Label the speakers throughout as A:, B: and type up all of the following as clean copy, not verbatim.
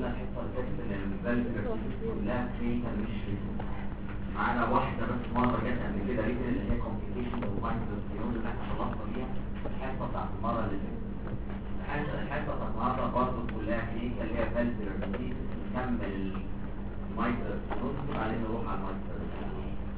A: الحصه اللي فاتت ان الفالفولار كلها كلينيكال مش ريسك، معانا واحده بس مره جت قبل كده ريتن اللي هي كومبليكيشن وفايتوستيرون اللي احنا خلصنا بيها الحصه بتاعت المره اللي فاتت. الحصه بتاعت النهارده برضه كلها كلينيكال اللي هي فالفولار ديزيز. نكمل المايكروستيرون وبعدين نروح على المايكروستيرون.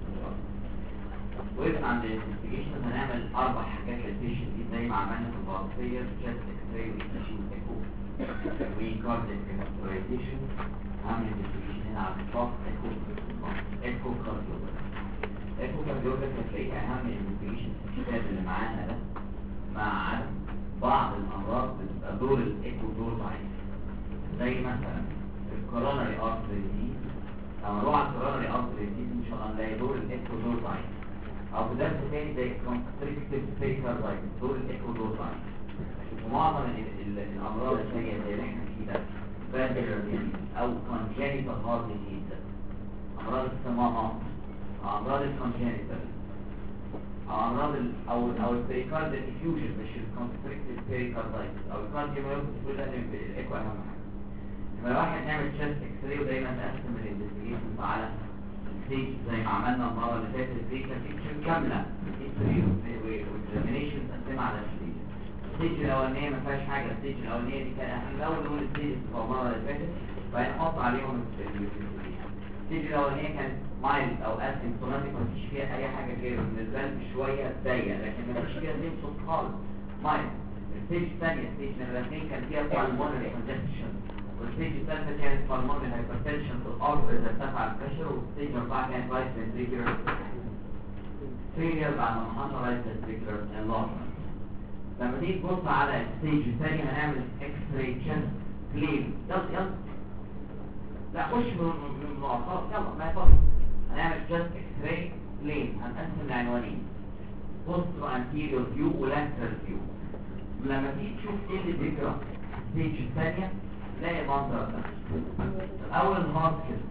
A: وقفنا عند الانفستيجيشن. هنعمل 4 حاجات للبيشنت دي زي ما عملنا في البارسيه تشست اكس راي ايكو وكاردياك كاركترايزيشن. هعمل انفستيجيشن هنا على الطاق ايكو كارديوجرافي. ايكو كارديوجرافي هتلاقيه اهم انفستيجيشن في الكتاب اللي معانا ده، مع بعض الامراض بتبقى دور الايكو دور ضعيف، زي مثلا الكوروناري ارتري ديزيز. لما نروح على الكوروناري ارتري ديزيز ان شاء الله نلاقي دور الايكو دور ضعيف، او في درس تاني زي كونستريكتيف بيكاردايتس دور الايكو دور ضعيف. ومعظم الامراض الثانيه زي اللي احنا فيه ده فالفولار ديزيز او كونجينيتال هارت ديزيز، امراض الصمامات، امراض الكونجينيتال، امراض او البريكارديال افيوجن مش الكونستريكتيف بيكاردايتس او الكارديوميوباثي. كل ده الايكو اهم حاجه. لما واحد نعمل تشست اكس راي ودايما نقسم الانفستيجيشنز على ستيج زي ما عملنا المره اللي فاتت. الفيكا بيكتشر كامله واكزامينيشن مقسمه على ستيج. الستيج الاولانيه ما فيهاش حاجه، الستيج الاولانيه دي كان احنا الاول نقول الستيج بتاع المره اللي فاتت وبعدين نحط عليهم الستيج الاولانيه كانت مايلد او اسيمبتوماتيك، ما فيش فيها اي حاجه غير ان القلب شويه ضيق لكن ما فيش فيها سيمبتوم خالص، مايلد. الستيج الثانيه ستيج نمره 2 كان فيها بالمونري كونجكشن، والستيج الثالثه كانت بالمونري هايبرتنشن في الارض اذا ارتفع البريشر، والستيج 4 كانت رايت فنتريكولار فيلير بعد ما حصل رايت فنتريكولار انلارجمنت. لما تيجي تبص على الستيج الثاني هنعمل اكس راي تشست كليم. يلا لا خش من خلاص يلا ما يفضل. هنعمل تشست اكس راي كليم. هنقسم العنوانين بوسترو انتيريور فيو ولاترال فيو. لما تيجي تشوف ايه اللي بيجرى الستيج الثانيه تلاقي المنظر ده. الاول الهارت كده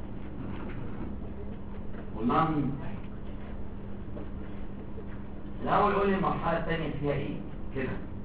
A: واللانج. الاول قول لي المرحله الثانيه فيها ايه كده.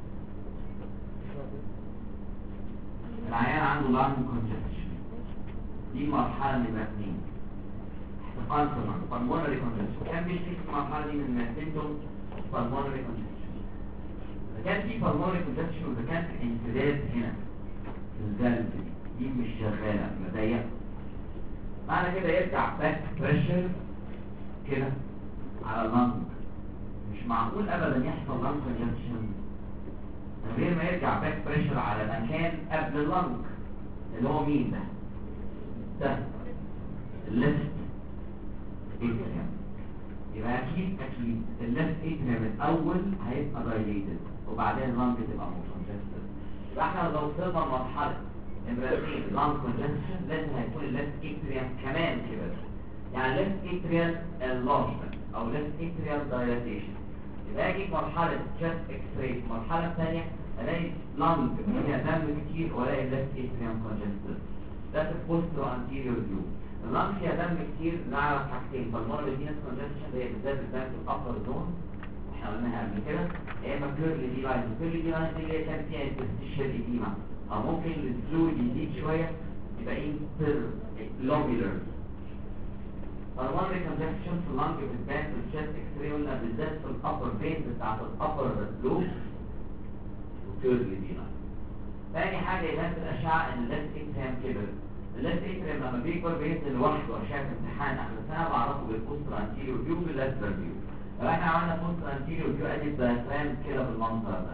A: العيان عنده لانج كونجكشن، دي المرحله نمره 2. احتقان بالمونري كونجكشن كان بيشتكي في المرحله دي من سيمبتوم بالمونري كونجكشن. اذا كان في بالمونري كونجكشن واذا كان في انسداد هنا في القلب دي مش شغاله مضيقه، معنى كده يرجع باك بريشر كده على اللنج. مش معقول ابدا يحصل لنج كونجكشن من غير ما يرجع باك بريشر على مكان قبل اللنج اللي هو مين ده الليفت اتريم. يبقى اكيد الليفت اتريم الاول هيبقى دايليتد وبعدين اللنج تبقى كونجكتد. يبقى احنا لو وصلنا لمرحله نمرة 2 لانج كونجكشن لازم هيكون الليفت اتريم كمان كده، يعني ليفت اتريال انلارجمنت او ليفت اتريال دايلاتيشن. يبقى اجي في مرحله تشست اكس راي المرحله الثانيه الاقي لانج فيها دم كتير والاقي ليفت اتريم كونجكتد. ده في البوسترو انتيريور فيو. اللانج فيها دم كتير نعرف حاجتين، بالمونري فينس كونجكشن اللي هي بالذات الدم في الابر زون احنا قلناها قبل كده، يا اما كيرلي دي لاين. الكيرلي دي لاين دي اللي كان فيها انترستيشال ايديما، او ممكن الفلويد يزيد شويه يبقى لوبيلر. بالمونري كونجكشن في اللانج بتبان في الشست اكس راي قلنا بالذات في الابر فين بتاعت الابر لوب وكيرلي دي لاين. ثاني حاجه يبان في الاشعه ان الليفت اتريم كبر. الليفت اتريم لما بيكبر بينزل لوحده عشان امتحان اخر السنه بعرفه بالبوستر انتيريور فيو باللاترال فيو. لو احنا عملنا بوستر انتيريور فيو ادي الدايفرام كده بالمنظر ده.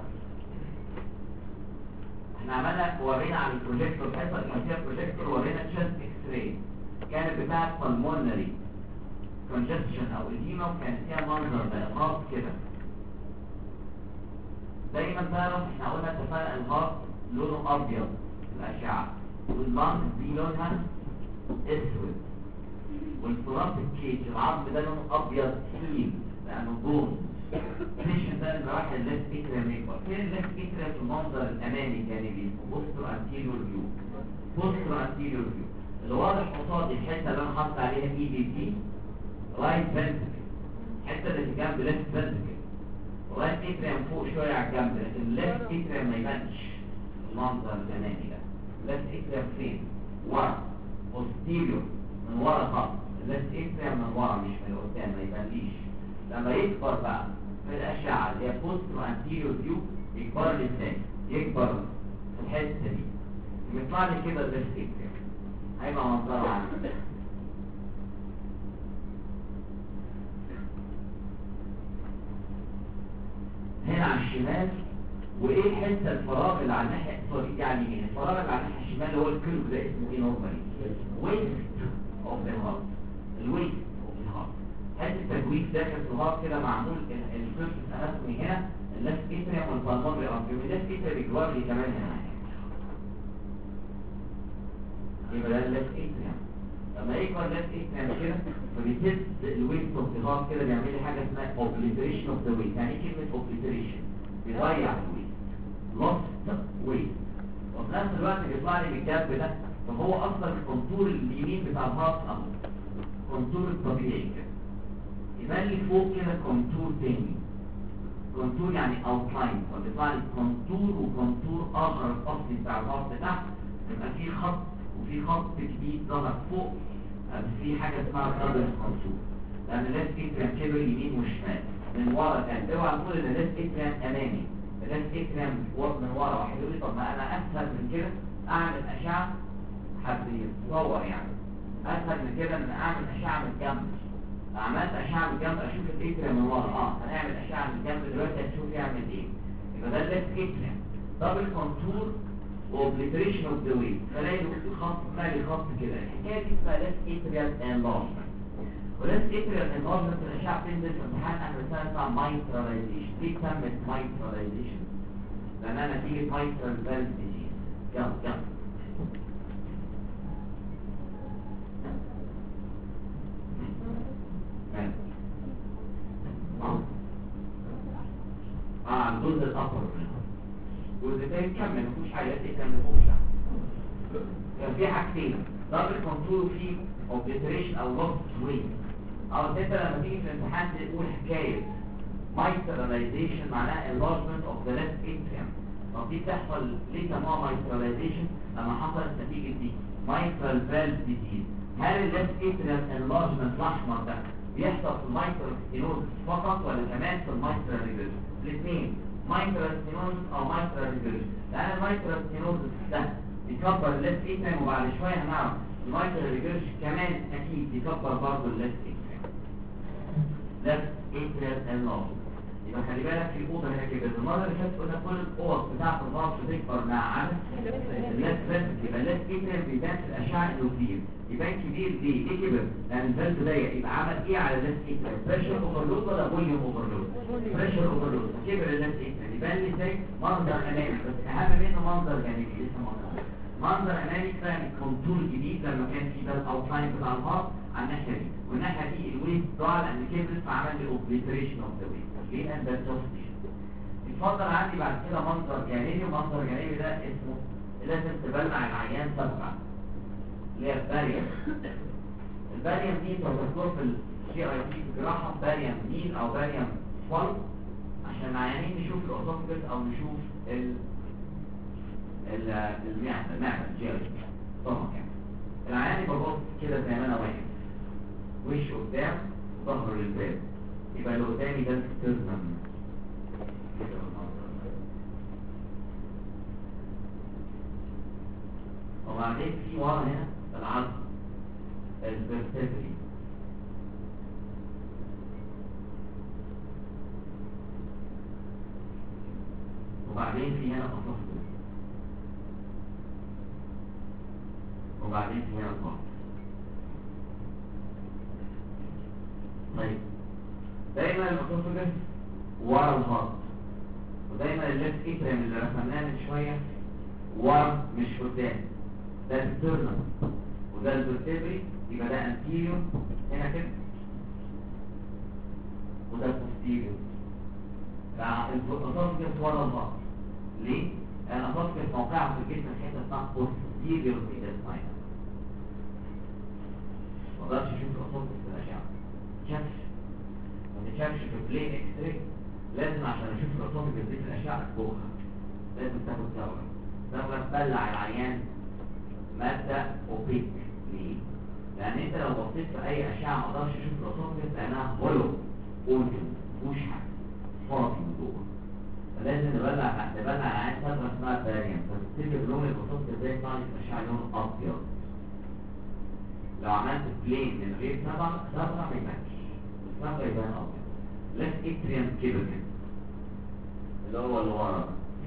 A: احنا عملنا ورينا على البروجيكتور الحصه اللي كان فيها البروجيكتور ورينا تشست اكس راي كانت بتاعت بالمونري كونجكشن او اديما وكان فيها منظر ده الهارت كده. دايما تعرف احنا قلنا اتفقنا الهارت لونه ابيض الاشعه واللانج دي لونها اسود والتراب الكيج العظم ده لونه ابيض كتير لانه بون. البيشنت ده اللي راح الليفت اتريم يكبر. فين الليفت اتريم في المنظر الامامي الجانبي؟ بوسترو انتيريور فيو. بوسترو انتيريور فيو اللي واضح قصادي الحته اللي انا حاطط عليها اي بي بي رايت فنتريكل، الحته اللي في جنب ليفت فنتريكل. رايت اتريم فوق شويه على الجنب لكن الليفت اتريم ما يبانش المنظر الامامي ده. الليفت اتريم فين؟ ورا posterior من ورا خط الليفت اتريم من ورا مش من قدام ما يبانليش. لما يكبر بقى في الاشعه اللي هي بوست وانتيريور فيو يكبر لي ازاي؟ يكبر في الحته دي يطلع لي كده الليفت اتريم هيبقى منظره عامل هنا على الشمال. وايه الحته الفراغ اللي على الناحيه يعني مين الفراغ اللي على الناحيه الشمال اللي هو الكيرف ده اسمه ايه نورمالي؟ ويست اوف ذا هارت. الويست اوف ذا هارت حته تجويف داخل في الهارت كده معمول السيرفس اناتومي هنا الليفت اتريم والبالمونري ارتري والليفت اتريم بيجوار لي كمان هنا يبقى ده الليفت اتريم. لما يكبر الليفت اتريم كده فبيتز الويست اوف ذا هارت كده بيعمل لي حاجه اسمها اوبليتريشن اوف ذا ويست. يعني ايه كلمه اوبليتريشن؟ بيضيع الويست lost weight. وفي نفس الوقت بيطلع لي من الجنب ده فهو اصلا الكونتور اليمين بتاع الهارت اهو كونتور الطبيعي كده يبان لي فوق كده كونتور تاني. كونتور يعني اوتلاين فبيطلع لي كونتور وكونتور اخر الاصلي بتاع الهارت تحت يبقى في خط وفي خط جديد ظهر فوق في حاجه اسمها دبل كونتور لان الليفت اتريم كبر يمين وشمال من ورا كان اوعى تقول ان الليفت اتريم امامي. الليفت اتريم من ورا واحد يقول لي طب ما انا اسهل من كده اعمل اشعه حد يتصور يعني اسهل من كده ان اعمل اشعه من الجنب. عملت اشعه من الجنب اشوف الاتريم من ورا هنعمل اشعه من الجنب دلوقتي هتشوف يعمل ايه. يبقى ده الليفت اتريم دبل كونتور اوبليتريشن اوف ذا ويت فلاقي خط مالي خط كده. الحكايه دي اسمها ليفت اتريم انلارجمنت. وليفت اتريم انلارجمنت الاشعه بتنزل في امتحان اخر السنه اسمها مايتراليزيشن. ليه سمت مايتراليزيشن؟ لأنها نتيجة مايترال فالف ديزيز. يلا الجزء الأطول منها الجزء الثاني كمل مفيش حاجة تكمل فوق تحت. كان في حاجتين دبل كونتور وفي اوبليتريشن او لوست ويت. او انت لما تيجي في الامتحان تقول حكاية مايتراليزيشن معناها enlargement of the left atrium. طب دي بتحصل ليه سموها مايتراليزيشن؟ لما حصلت نتيجة دي مايترال فالف ديزيز. هل الليفت اتريم انلارجمنت الاحمر ده بيحصل في المايترال ستينوز فقط ولا كمان في المايترال ريفيرس؟ الاثنين مايترال ستينوز او مايترال ريفيرس. لان المايترال ستينوز ده بيكبر الليفت اتريم وبعد شويه هنعرف المايترال ريفيرس كمان اكيد بيكبر برضه الليفت اتريم. ليفت اتريم انلارجمنت. يبقى خلي بالك في اوضه هنا كده. المره اللي فاتت قلنا كل الاوض بتاعه الهارت بتكبر مع عدد الليفت فالف. يبقى الليفت اتريم بيبان في الاشعه انه كبير. يبان كبير ليه كبر؟ لان الفالف ضيق. يبقى عمل ايه على الليفت اتريم؟ بريشر اوفرلود ولا فوليوم اوفرلود؟ بريشر اوفرلود. كبر الليفت اتريم يبان لي ازاي؟ منظر امامي بس اهم منه منظر جانبي. لسه منظر امامي كان كونتور جديد لما كان في ده الاوتلاين بتاع الهارت على الناحيه دي والناحيه دي الويست ضاع لان كبرت فعمل لي اوبليتريشن اوف ذا ويست. ليه ان ده توستيشن. اتفضل عندي بعد كده منظر جانبي. منظر جانبي ده اسمه لازم تبلع العيان سبعه اللي هي الباريم. الباريم دي بتذكر في الجي اي تي في الجراحه باريم مين او باريم فول عشان العيانين نشوف الاوسوفجس او نشوف المعده الجي اي تي طبعا يعني العيان يبقى باصص كده زي ما انا واقف وشه قدام ظهره للباب. يبقى اللي قدامي ده الستيرنم كده وبعدين في ورا هنا العظم الفيرتبري. وبعدين في هنا اسوفجس. وبعدين في هنا الضغط. طيب دايما الاسوفجس ورا الهارت ودايما الليفت اتريم اللي رسمناه من شويه ورا مش قدام. ده الستيرنم وده الفيرتبري. يبقى ده انتيريور هنا كده وده بوستيريور. الاسوفجس ورا الهارت. ليه؟ لان الاسوفجس موقعها في الجسم في حته اسمها بوستيريور انتستاين. ما اقدرش اشوف الاسوفجس في الاشعه. شافش ما تشافش في بلين اكس راي. لازم عشان اشوف الاسوفجس دي في الاشعه جوه لازم تاخد دواء تبلع العيان ماده اوبيك. ليه؟ لان انت لو بصيت في اي اشعه ما اقدرش اشوف الاسوفجس لانها هولو اورجن مفيهوش حاجه فاضي من جوه. فلازم نبلع عن فتره اسمها فاريانت. فتفتكر لون الاسوفجس ده يطلع لي في الاشعه لون ابيض. لو عملت بلين من غير صبغه ما يبانش، الصبغه يبان ابيض. ليفت اتريم كده اللي هو اللي ورا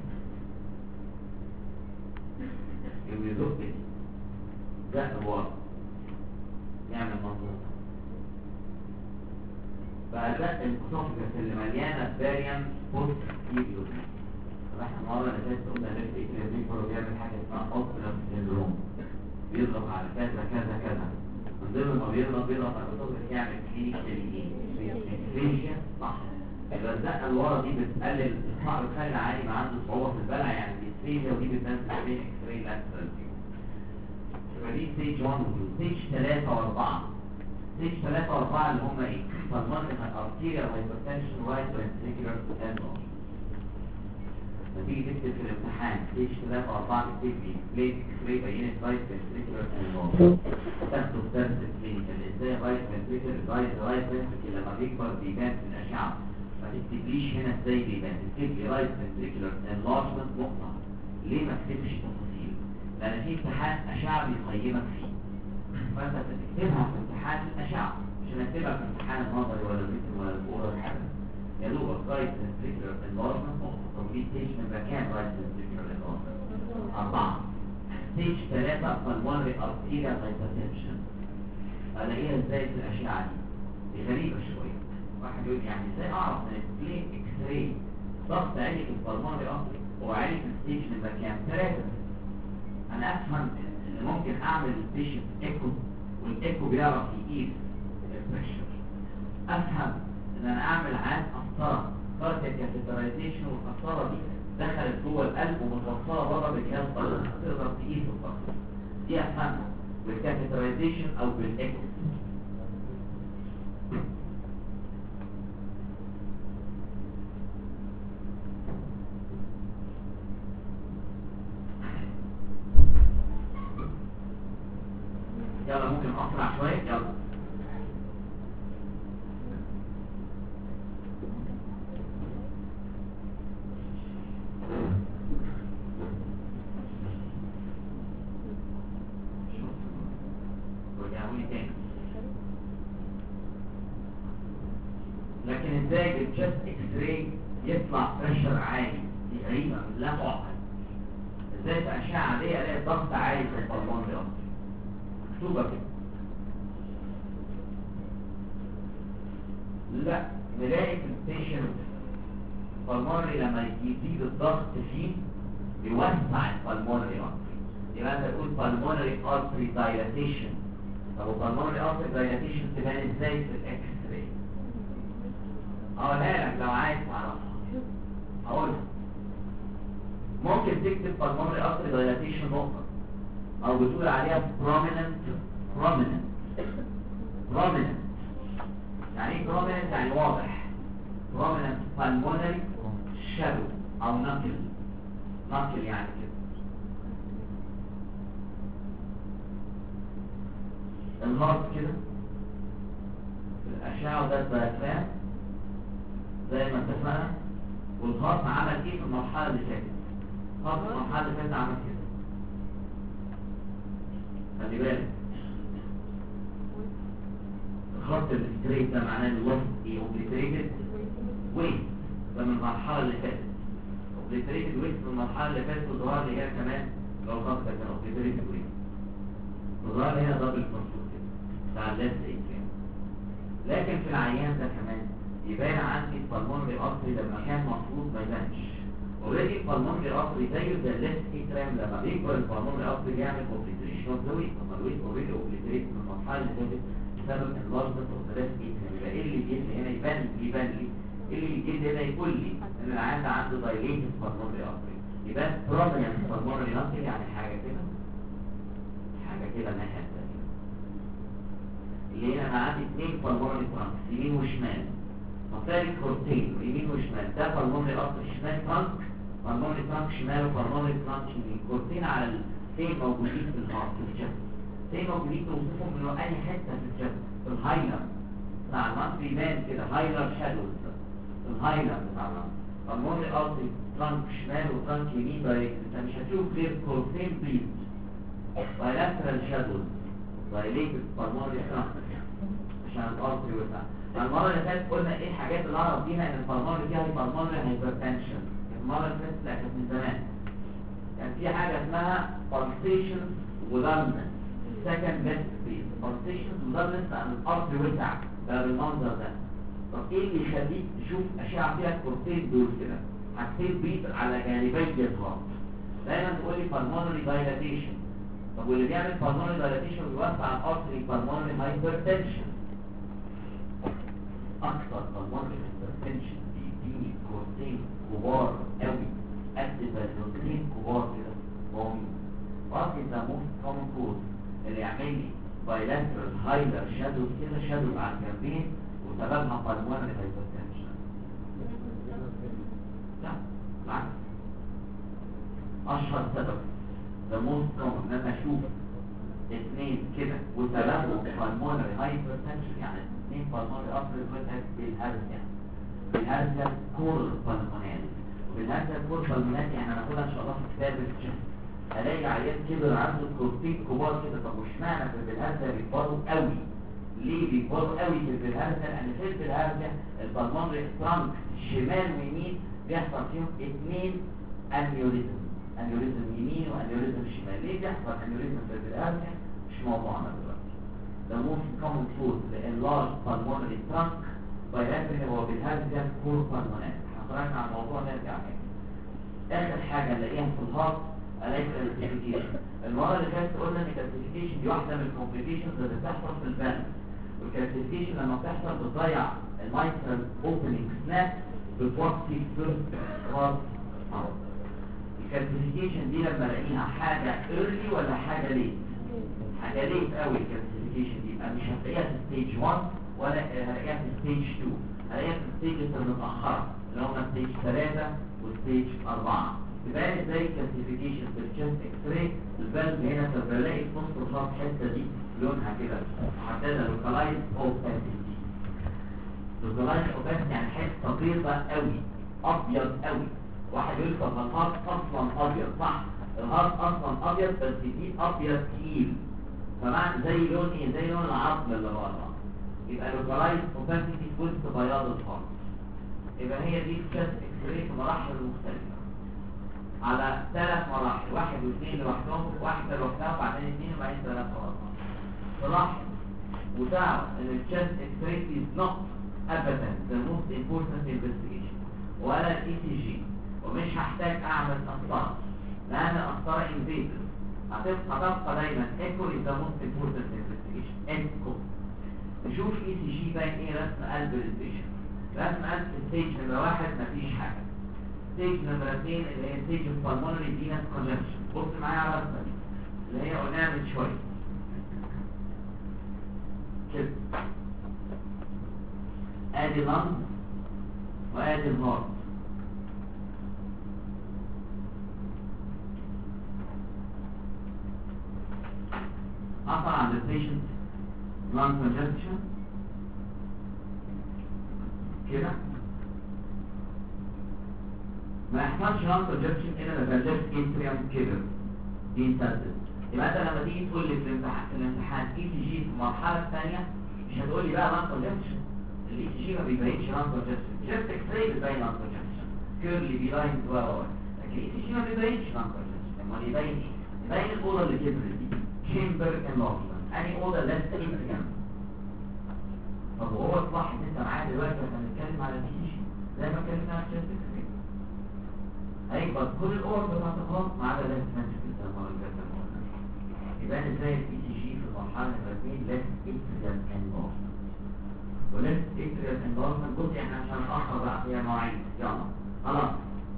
A: يوم يزق ده ورا يعمل منظور. فالبقى الاسوفجس اللي مليانه فاريانت بوست كيبيوس. فاحنا المره اللي فاتت قلنا ليفت اتريم كله بيعمل حاجه اسمها اوبترم سيندروم، بيضغط على كذا كذا كذا. من ضمن ما بيضغط على الاسوفجس يعمل كلينيكال فيشيا صح. الرزقه اللي ورا دي بتقلل الصعب، بتخلي العالي ما عنده صعوبه في البلع، يعني الفيشيا ودي بتنزل في اكس راي لاترال فيو. يبقى دي ستيج 1 ستيج 3 و4. ستيج 3 و4 اللي هم ايه؟ pulmonary arterial hypertension right ventricular enlargement. نتيجه تكتب في الامتحان ستيج 3 و4 تكتب لي بليت اكس راي بينت رايت ventricular enlargement. تاخده في درس الكلينيكال ازاي رايت ventricular لما بيكبر بيبان في الاشعه. ما تكتبليش هنا ازاي بيبان، تكتب لي رايت ventricular enlargement نقطه. ليه ما تكتبش تفاصيل؟ لان في امتحان اشعه بيقيمك فيه، فانت بتكتبها في امتحان الاشعه مش هنكتبها في امتحان النظري ولا الريتم ولا الاورال حاجه. يا دوبك رايت ventricular enlargement نقطه. طب دي ستيج نمبر كام رايت ventricular enlargement؟ 4. ستيج 3 pulmonary arterial hypertension. الاقيها ازاي في الاشعه دي غريبه شويه. واحد يقول يعني ازاي اعرف من البلين اكس راي ضغط عالي في البلمونري ارتري هو عالي في الستيج نمبر كام؟ 3. انا افهم ان ممكن اعمل البيشنت ايكو والايكو بيعرف يقيس البريشر. افهم ان انا اعمل عاد قسطره كاردياك كاثيترايزيشن، والقسطره دي دخلت جوه القلب ومتوصله بره بجهاز ضغط تقدر تقيس الضغط. دي افهمها بالكاثيترايزيشن او بالايكو. يلا ممكن اسرع شويه. يلا رجعوا لي تاني. لكن ازاي بالجست اكس راي يطلع بريشر عالي؟ دي غريبه لا تعقل. ازاي في اشعه عاديه الاقي الضغط عالي في البلمونري ارتري؟ مكتوبه كده. لا، نلاقي في البيشنت البلمونري لما يزيد الضغط فيه بيوسع البلمونري ارتري. يبقى انت تقول pulmonary artery dilatation. طب pulmonary artery dilatation تبان ازاي في الاكس راي؟ اقولها لك لو عايز تعرفها. هقولها. ممكن تكتب pulmonary artery dilatation نقطة، او بتقول عليها prominent. يعني ايه prominent؟ يعني واضح. prominent pulmonary shadow او knuckle يعني كده. الهارت كده في الاشعه وده الدايفرام زي ما اتفقنا. والهارت عمل ايه في المرحله اللي فاتت؟ الهارت في المرحله اللي فاتت عمل كده. خلي بالك الخط الستريت ده معناه الوسط ايه؟ اوبليتريتد ويست. ده من المرحله اللي فاتت. اوبليتريتد ويست في المرحله اللي فاتت، وظهر لي هنا كمان لو الخط ده كان اوبليتريتد ويست وظهر لي هنا دبل كونسول بتاع الليفت اتريم. لكن في العيان ده كمان يبان عندي البلمونري ارتري لما كان المفروض ما يبانش. اوريدي البلمونري ارتري زيه زي الليفت اتريم لما بيكبر البلمونري ارتري بيعمل اوبليتريشن اوف ذا ويت. اما الويت اوريدي اوبليتريت من المرحله اللي فاتت بسبب انلارجمنت اوف ذا ليفت اتريم. يبقى ايه اللي يجي هنا يبان لي؟ ايه اللي يجي هنا يقول لي ان العيان ده عنده دايليتد بلمونري ارتري؟ يبان بروميننت بلمونري ارتري، يعني حاجه كده الناحيه الثانيه. اللي هنا انا عندي 2 بالمونري ترانك يمين وشمال، مصاري كورتين يمين وشمال. ده بالمونري ارتري شمال ترانك، بالمونري ترانك شمال، وبالمونري ترانك يمين. كورتين على الاثنين موجودين في الهارت في الجسم. هيموجلوبين توصفهم من اي حته في الجسم. في الهايلر بتاع اللنج بيبان كده هايلر شادوز، الهايلر بتاع اللنج. فالمونري ارتري ترانك شمال وترانك يمين دايركت، انت مش هتشوف غير كورتين بيت بايلاترال شادوز دايليتد بالمونري ترانك عشان الارتري وبتاع. المره اللي فاتت قلنا ايه الحاجات اللي اعرف بيها ان البلمونري فيها بالمونري هايبرتنشن. المره اللي فاتت لا كانت من زمان كان في حاجه اسمها pulsations ودارنس. السكند بيست فيز pulsations ودارنس عن الارتري وسع ده بالمنظر ده. طب ايه اللي يخليك تشوف اشعه فيها الكورتين دول كده حاجتين بيت على جانبي الهارت؟ دايما تقول لي pulmonary dilatation. طب واللي بيعمل pulmonary dilatation بيوسع الارتري pulmonary hypertension. اكثر pulmonary hypertension بيديني كورتين كبار قوي قد بالنوتين كبار كده قومي. واصل ده موست كومن كوز اللي يعمل لي bilateral هايلر شادوز كده، شادوز على الجنبين وسببها pulmonary hypertension. لا بالعكس، اشهر سبب the most common لما اشوف اثنين كده وسببهم pulmonary hypertension، يعني اثنين pulmonary artery بالهرزة، بالهرزة كور pulmonary. وبالهرزة كور pulmonary يعني هناخدها ان شاء الله في كتاب الجسم. الاقي عيان كبر عنده كورتين كبار كده. طب وش معنى في البلهارزة بيكبروا قوي؟ ليه بيكبروا قوي في البلهارزة؟ لان في البلهارزة البلمونري ترانك شمال ويمين بيحصل فيهم اثنين انيوريزم، انيوريزم يمين وانيوريزم شمال. ليه بيحصل انيوريزم في البلهارزة؟ مش موضوعنا دلوقتي. The most common cause the enlarged pulmonary trunk bilateral هو بالهارزة كور pulmonary. هنخرجنا عن الموضوع نرجع تاني. اخر حاجة نلاقيها في الهارت الاقي كالسيفيكيشن. المره اللي فاتت قلنا ان الكالسيفيكيشن دي واحده من الكومبليكيشنز اللي بتحصل في الفالف. والكالسيفيكيشن لما بتحصل بتضيع المايترال اوبننج سناب، بتوطي فيرست راس اوت. الكالسيفيكيشن دي لما الاقيها حاجه ايرلي ولا حاجه ليت؟ حاجه ليت قوي. الكالسيفيكيشن دي يبقى مش هتلاقيها في ستيج 1 ولا هلاقيها في ستيج 2، هلاقيها في الستيجز المتاخره اللي هم ستيج 3 وستيج 4. تبان ازاي الكالسيفيكيشن في الشيست اكس راي؟ الفالف هنا فبلاقي في نص الخط الحته دي لونها كده محدده لوكالايز اوباسيتي. لوكالايز اوباسيتي يعني حته بيضه قوي، ابيض قوي. واحد يقول طب الهارت اصلا ابيض، صح الهارت اصلا ابيض بس دي ابيض تقيل، فمعنى زي لون ايه؟ زي لون العظم اللي بره. يبقى لوكالايز اوباسيتي في وسط بياض الهارت. يبقى هي دي الشيست اكس راي في مراحل مختلفه على 3 مراحل، 1 و2 لوحدهم، 1 لوحدها وبعدين 2 وبعدين 3 ورا. تلاحظ وتعرف ان الشيست اكس راي is not ابدا the most important investigation ولا الاي سي جي، ومش هحتاج اعمل قسطره لان القسطره انفيزيف. هتبقى دايما ايكو is the most important investigation. ايكو نشوف اي سي جي باين ايه رسم قلب البيشنت. رسم قلب في ستيج نمره 1 مفيش حاجه. ستيج نمرة 2 اللي هي ستيج البلمونري فينس كونجكشن. بص معايا على الرسمة اللي هي قلناها من شوية كده. ادي لنج وادي الهارت. حصل عند البيشنت لنج كونجكشن كده، ما يحصلش لانج كونجكشن الا لما الليفت اتريوم كبر بينسدد. يبقى انت لما تيجي تقول لي في الامتحان اي سي جي في المرحله الثانيه مش هتقول لي بقى لانج كونجكشن. الاي سي جي ما بيبينش لانج كونجكشن، شفت اكس راي بتبين لانج كونجكشن كيرلي بيلاين دواء، لكن الاي سي جي ما بيبينش لانج كونجكشن. امال يبين ايه؟ يبين الاوضه اللي كبرت دي تشامبر انلارجمنت، انهي اوضه ليفت اتريوم. طب وهو الصح ان انت معايا دلوقتي احنا بنتكلم على الاي سي جي زي ما اتكلمنا على الشيست اكس راي. هيكبر كل الاورد بتاعت الهارت ما عدا ليفت فنتريكل زي ما قلنا. يبقى ازاي الاي سي جي في المرحله نمره 2 ليفت اتريال انلارجمنت. وليفت اتريال انلارجمنت بص احنا مش هنتاخر بقى فيها مواعيد، يلا خلاص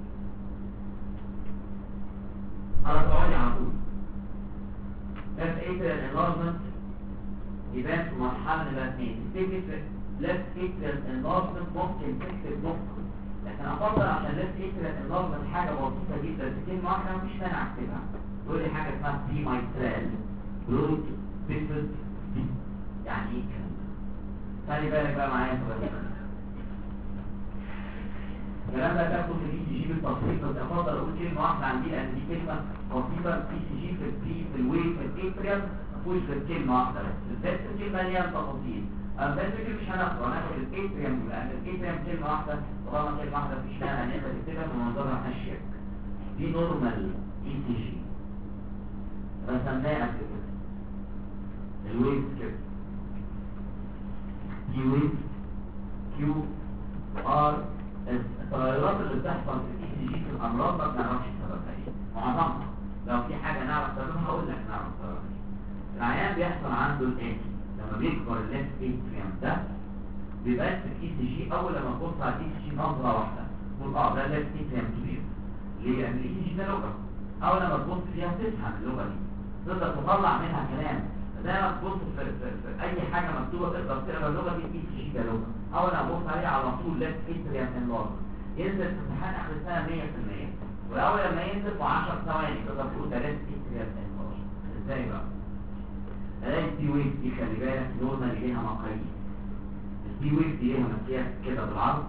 A: اقعدي على طول. ليفت اتريال انلارجمنت يبان في مرحله نمره 2. تفتكر ليفت اتريال انلارجمنت ممكن تكتب نقطه، لكن افضل عشان ليفت اتريال انلارجمنت حاجه بسيطه جدا في كلمه واحده مفيش مانع اكتبها. تقول لي حاجه اسمها بري مايترال برود بيفرد دي. يعني ايه الكلام ده؟ خلي بالك بقى معايا في الكلام ده تاخده في الاي سي جي بالتفصيل، بس افضل اقول كلمه واحده عن دي لان دي كلمه بسيطه. الاي سي جي في الويف في الاتريوم ما فيهوش غير كلمه واحده بس، الفنتريكل مليان تفاصيل. الفنتريكل مش هناخده، هناخد الاتريوم لان الاتريوم كلمه واحده، طالما كلمه واحده مفيش مانع ان انت تكتبها من منظرها اشيك. دي نورمال اي سي جي رسمناها كده، الويف كده كيو ويف كيو ار. التغيرات اللي بتحصل في الاي سي جي في الامراض ما بنعرفش سببها ايه، معظمها لو في حاجه نعرف سببها هقول لك نعرف سببها ايه. العيان بيحصل عنده الاتي لما بيكبر الليفت اتريوم ده بيبان في الاي سي جي. اول لما تبص على الاي سي جي نظره واحده تقول ده الليفت اتريوم كبير. ليه؟ لان الاي سي جي ده لغه، اول لما تبص فيها تفهم اللغه دي، تقدر تطلع منها كلام. زي ما تبص في اي حاجه مكتوبه تقدر تقرا اللغه دي، الاي سي جي ده لغه. اول ما ابص عليه على طول ليفت اتريوم انلارج ينزل في امتحان اخر السنه 100%، واول لما ينزل في 10 ثواني تقدر تقول ده ليفت اتريوم انلارج. ازاي بقى؟ الاقي الدي ويف دي خلي بالك نورمال ليها مقاييس. الدي ويف دي ليها مقياس كده بالعرض،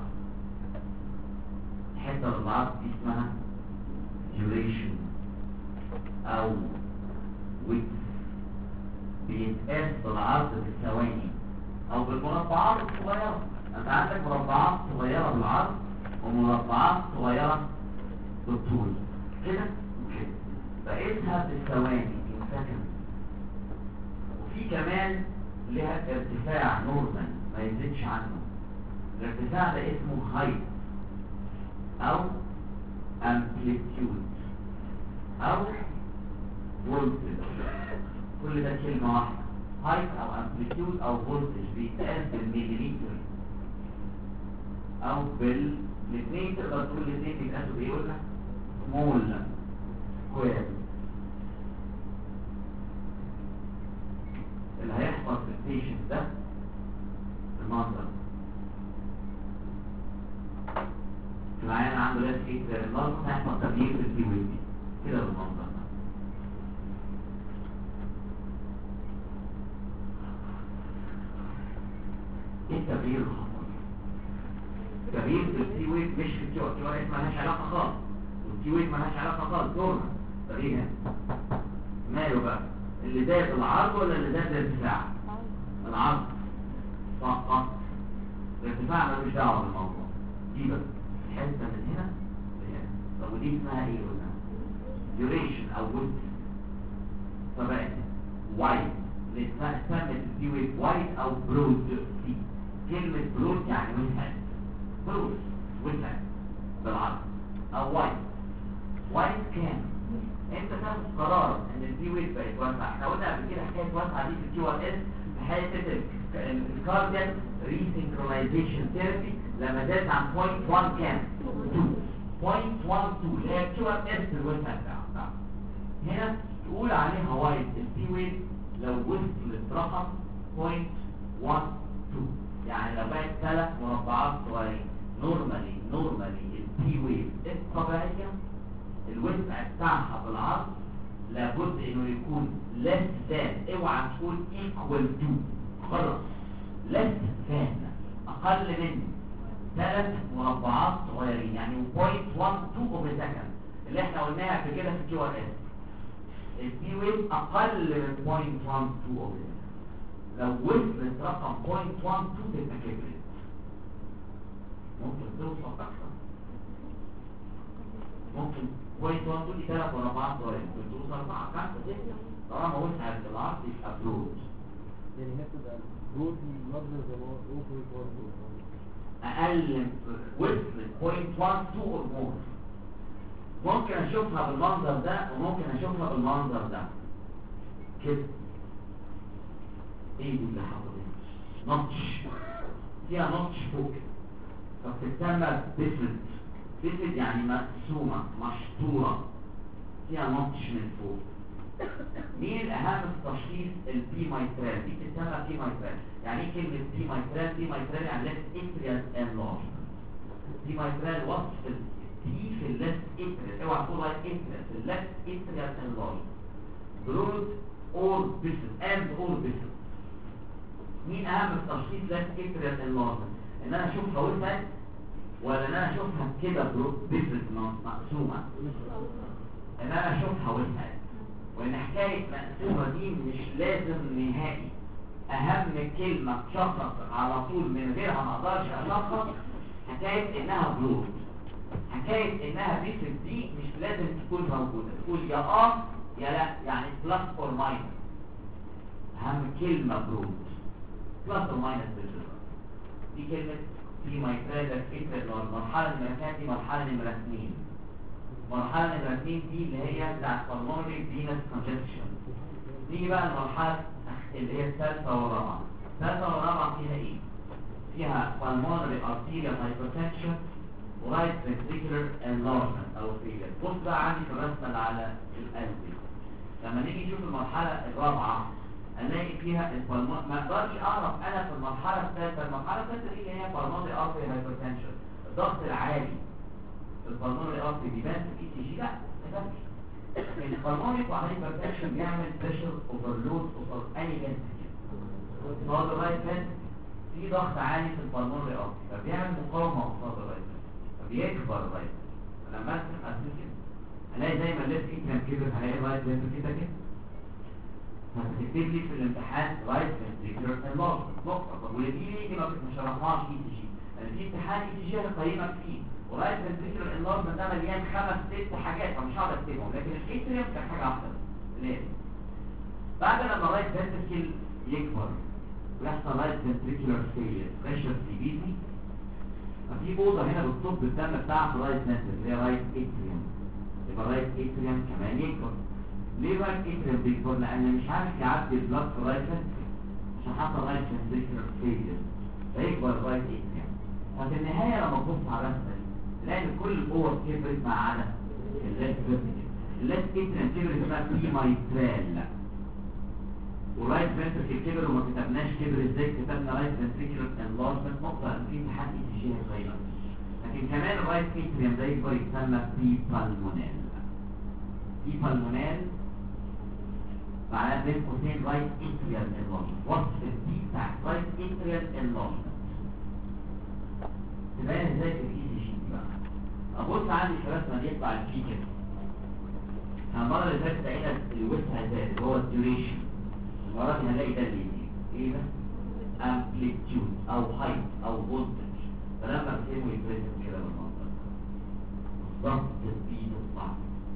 A: الحته بالعرض دي اسمها duration او width، بيتقاس بالعرض بالثواني او بالمربعات الصغيره. انت عندك مربعات صغيره بالعرض ومربعات صغيره بالطول كده وكده، بقيسها بالثواني in seconds. وفي كمان لها ارتفاع نورمال ما يزيدش عنه، الارتفاع ده اسمه height او amplitude او voltage. كل ده كلمة واحدة، height او amplitude او voltage، بيتقاس بالمليمتر او بالاثنين. تقدر تقول الاثنين بيتقاسوا بايه؟ قلنا مول سكوير. اللي هيحصل في البيشنت ده المنظر العيان عنده لاس اتريال انلارج، هيحصل تغيير في الدي ويف كده بالمنظر ده. ايه التغيير اللي حصل؟ تغيير في الدي ويف مش في الكيو ار. الكيو ار مالهاش علاقه خالص والدي ويف مالهاش علاقه خالص، نورمال. تغيير هنا ماله بقى؟ اللي زاد العرض ولا اللي زاد الارتفاع؟ العرض فقط، الارتفاع ملوش دعوه بالموضوع. دي بس حته من هنا لهنا. طب ودي اسمها ايه قلنا؟ duration او width. فبقت وايد اللي سمت الدي ويف وايد او برود. دي كلمه برود يعني وسعت، برود وسعت بالعرض او وايد. وايد كام؟ انت تاخد قرار ان الدي ويف بقت واسعه. احنا قلنا قبل كده حكايه واسعه دي في الكيو ار اس في حته الكاردياك ريسينكرونايزيشن ثيرابي لما زاد عن 0.1 كام؟ 0.12 اللي هي الكيو ار اس الوسع بتاعها. هنا تقول عليها وايد الدي ويف لو وصلت رقم 0.12، يعني لو بقت 3 مربعات صغيرين. نورمالي الدي ويف الطبيعيه الوسع بتاعها بالعرض لابد انه يكون less than، اوعى تقول equal to، خلاص less than، اقل من 3 مربعات صغيرين، يعني 0.12 اوف سكند اللي احنا قلناها في كده في الكيو ار اس. الدي ويف اقل من 0.12 اوف سكند. لو وصلت رقم 0.12 تبقى كبرت، ممكن توصل اكثر، ممكن 0.12 دي 3 مربعات صغيرين، ممكن توصل 4 5 6. طالما وسعت العرض يبقى برود،
B: يعني هتبقى برود مبلغ زي ما هو 0.12
A: اقل وصلت 0.12 اور مور. ممكن اشوفها بالمنظر ده وممكن اشوفها بالمنظر ده كده. ايه دي اللي حصلت؟ نوتش، فيها نوتش فوق فبتسمى بيفلت، يعني مقسومه مشطوره فيها نوتش من فوق. مين الاهم في تشخيص البي مايترال؟ دي بتسمى بي مايترال. يعني ايه كلمه بي مايترال؟ بي مايترال يعني ليفت اتريال انلارج. بي مايترال وصف البي في الليفت اتريال، اوعى تقول رايت اتريال، في الليفت اتريال انلارج. برود اور بيسل اند اور بيسل. مين اهم في تشخيص left atrial enlargement؟ ان انا اشوفها وسعت ولا ان انا اشوفها كده بيسل مقسومه؟ ان انا اشوفها وسعت. وان حكايه مقسومه دي مش لازم نهائي. اهم كلمه تشخص على طول من غيرها ما اقدرش اشخص حكايه انها برود. حكايه انها بيسل دي مش لازم تكون موجوده، تقول يا يا لا، يعني بلس اور ماينس. اهم كلمه برود بلس اور ماينس بالظبط. دي كلمه في مايترال فكره. المرحله النمرة دي مرحله نمرة 2. المرحله نمرة 2 دي اللي هي بتاعت pulmonary venous congestion. نيجي بقى المرحله اللي هي الثالثه والرابعه. الثالثه والرابعه فيها ايه؟ فيها pulmonary arterial hypertension ورايت ventricular enlargement او failure. بص بقى عندي في الرسمه اللي على القلب. لما نيجي نشوف المرحله الرابعه الاقي فيها البلمون. ما اقدرش اعرف انا في المرحله الثالثه. المرحله الثالثه دي اللي هي pulmonary arterial hypertension، الضغط العالي. البلمونري artery بيبان في الاي سي جي؟ لا، ما بيبانش. البلمونري hypertension بيعمل pressure overload over any ventricle. قصاد الرايت ventricle في ضغط عالي في البلمونري artery فبيعمل مقاومه قصاد الرايت ventricle فبيكبر الرايت ventricle. لما ارسم كده هلاقي زي ما الليفت اتريم كبر هلاقي الرايت ventricle كده. هتكتب لي في الامتحان رايت ventricular enlargement نقطه. طب ودي ليه دي ما شرحناش اي سي جي؟ لان في امتحان اي سي جي هقيمك فيه ورايت ventricular enlargement ده مليان 5 6 حاجات فمش هقدر اكتبهم، لكن الاتريم كان حاجه واحده ليه؟ بعد لما الرايت ventricle يكبر ويحصل رايت ventricular failure pressure CVT. ففي بوضه هنا بالطب الدم بتاعها رايت ventricle اللي هي رايت اتريم. يبقى رايت اتريم كمان يكبر. ليه رايت اتريم بيكبر؟ لان مش عارف يعدي البلاد في رايت ventricle عشان حصل رايت ventricular failure فيكبر رايت اتريم. ففي النهايه لما تبص على الرسمه تلاقي ان كل القوه كبرت ما عدا الليفت ventricle. الليفت اتريم كبر اسمها بري مايترال ورايت ventricle كبر وما كتبناش كبر ازاي. كتبنا رايت ventricular enlargement نقطه ان في امتحان اي سي جي هيغير. لكن كمان الرايت اتريم ده يكبر يسمى بري بالمونال. بري بالمونال معناها بين قوسين رايت اتريال enlargement. وصف الدي بتاعت رايت اتريال enlargement تبين ازاي في الاي سي جي بقى. ابص عندي في الرسمه دي يطلع البي كده. المره اللي فاتت لقينا الوسع زاد اللي هو الديوريشن. المره دي هنلاقي ده اللي ايه ده؟ امبليتيود او هايت او فولتج. فلما بتسيبه يترسم كده بالمنظر بالظبط السبيد الصعب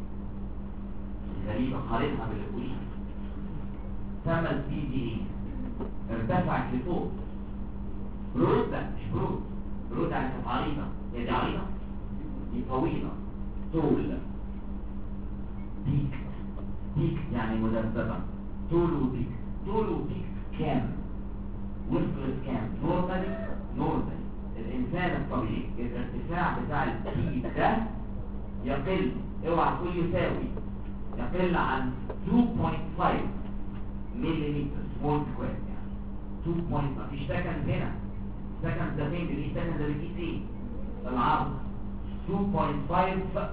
A: غريبه قارنها باللي فوقيها. ثم السبيد دي ايه؟ ارتفعت لفوق. برود؟ لا مش برود. برود يعني كانت عريضه. هي دي عريضه؟ دي طويله. طول. بيك. بيك يعني مذبذبه. طول وبيك. طول وبيك كام؟ وصلت كام؟ نورمالي؟ نورمالي الانسان الطبيعي الارتفاع بتاع البيك ده يقل. اوعى تقول يساوي. يقل عن 2.5 ملم سمول سكوير يعني 2. مفيش سكند هنا. سكند ده فين؟ دي سكند ده بتقيس ايه؟ العرض 2.5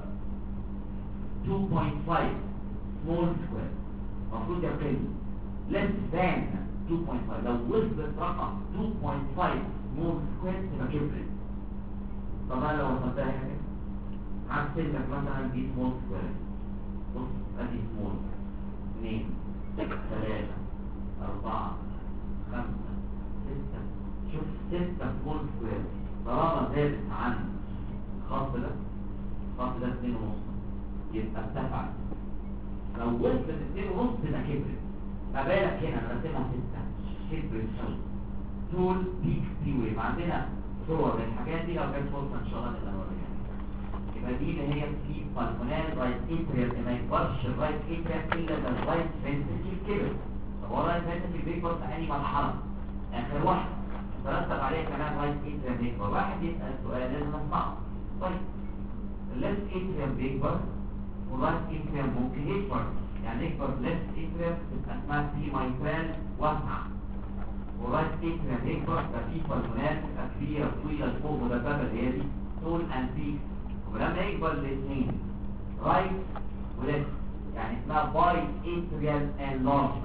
A: سمول سكوير المفروض يقل less than 2.5. لو وصلت رقم 2.5 سمول سكوير تبقى كبرت. طبعا لو وصلتها هنا عكس انك مثلا دي سمول سكوير. بص ادي سمول 2 3 4 5 6. شوف 6 سمول سكوير طالما زادت عن الخط ده. الخط ده 2.5 يبقى ارتفعت. لو وصلت 2.5 تبقى كبرت. ما بالك هنا نرسمها 6 كبرت شوي. طول بيك تيوي. عندنا صور للحاجات دي لو جت فرصه ان شاء الله نبقى نوريها. يبقى دي اللي هي في بالمونال رايت اتريال. ما يكبرش الرايت اتريال الا لو الرايت فنتريكل كبر. طب هو الرايت فنتريكل بيكبر في اي مرحله؟ اخر واحده ترتب عليه كمان رايت اتريال بيكبر. واحد يسال سؤال لازم اسمعه. طيب الليفت اتريال بيكبر والرايت اتريال ممكن يكبر. يعني يكبر ليفت اتريال تبقى اسمها في مايترال واسعه ورايت اتريال يكبر ده في بالمونال تبقى كبيره طويله فوق مدببه اللي هي دي طول اند بيك. ولما يكبر الاثنين رايت وليفت يعني اسمها باي اتريال انلارجمنت.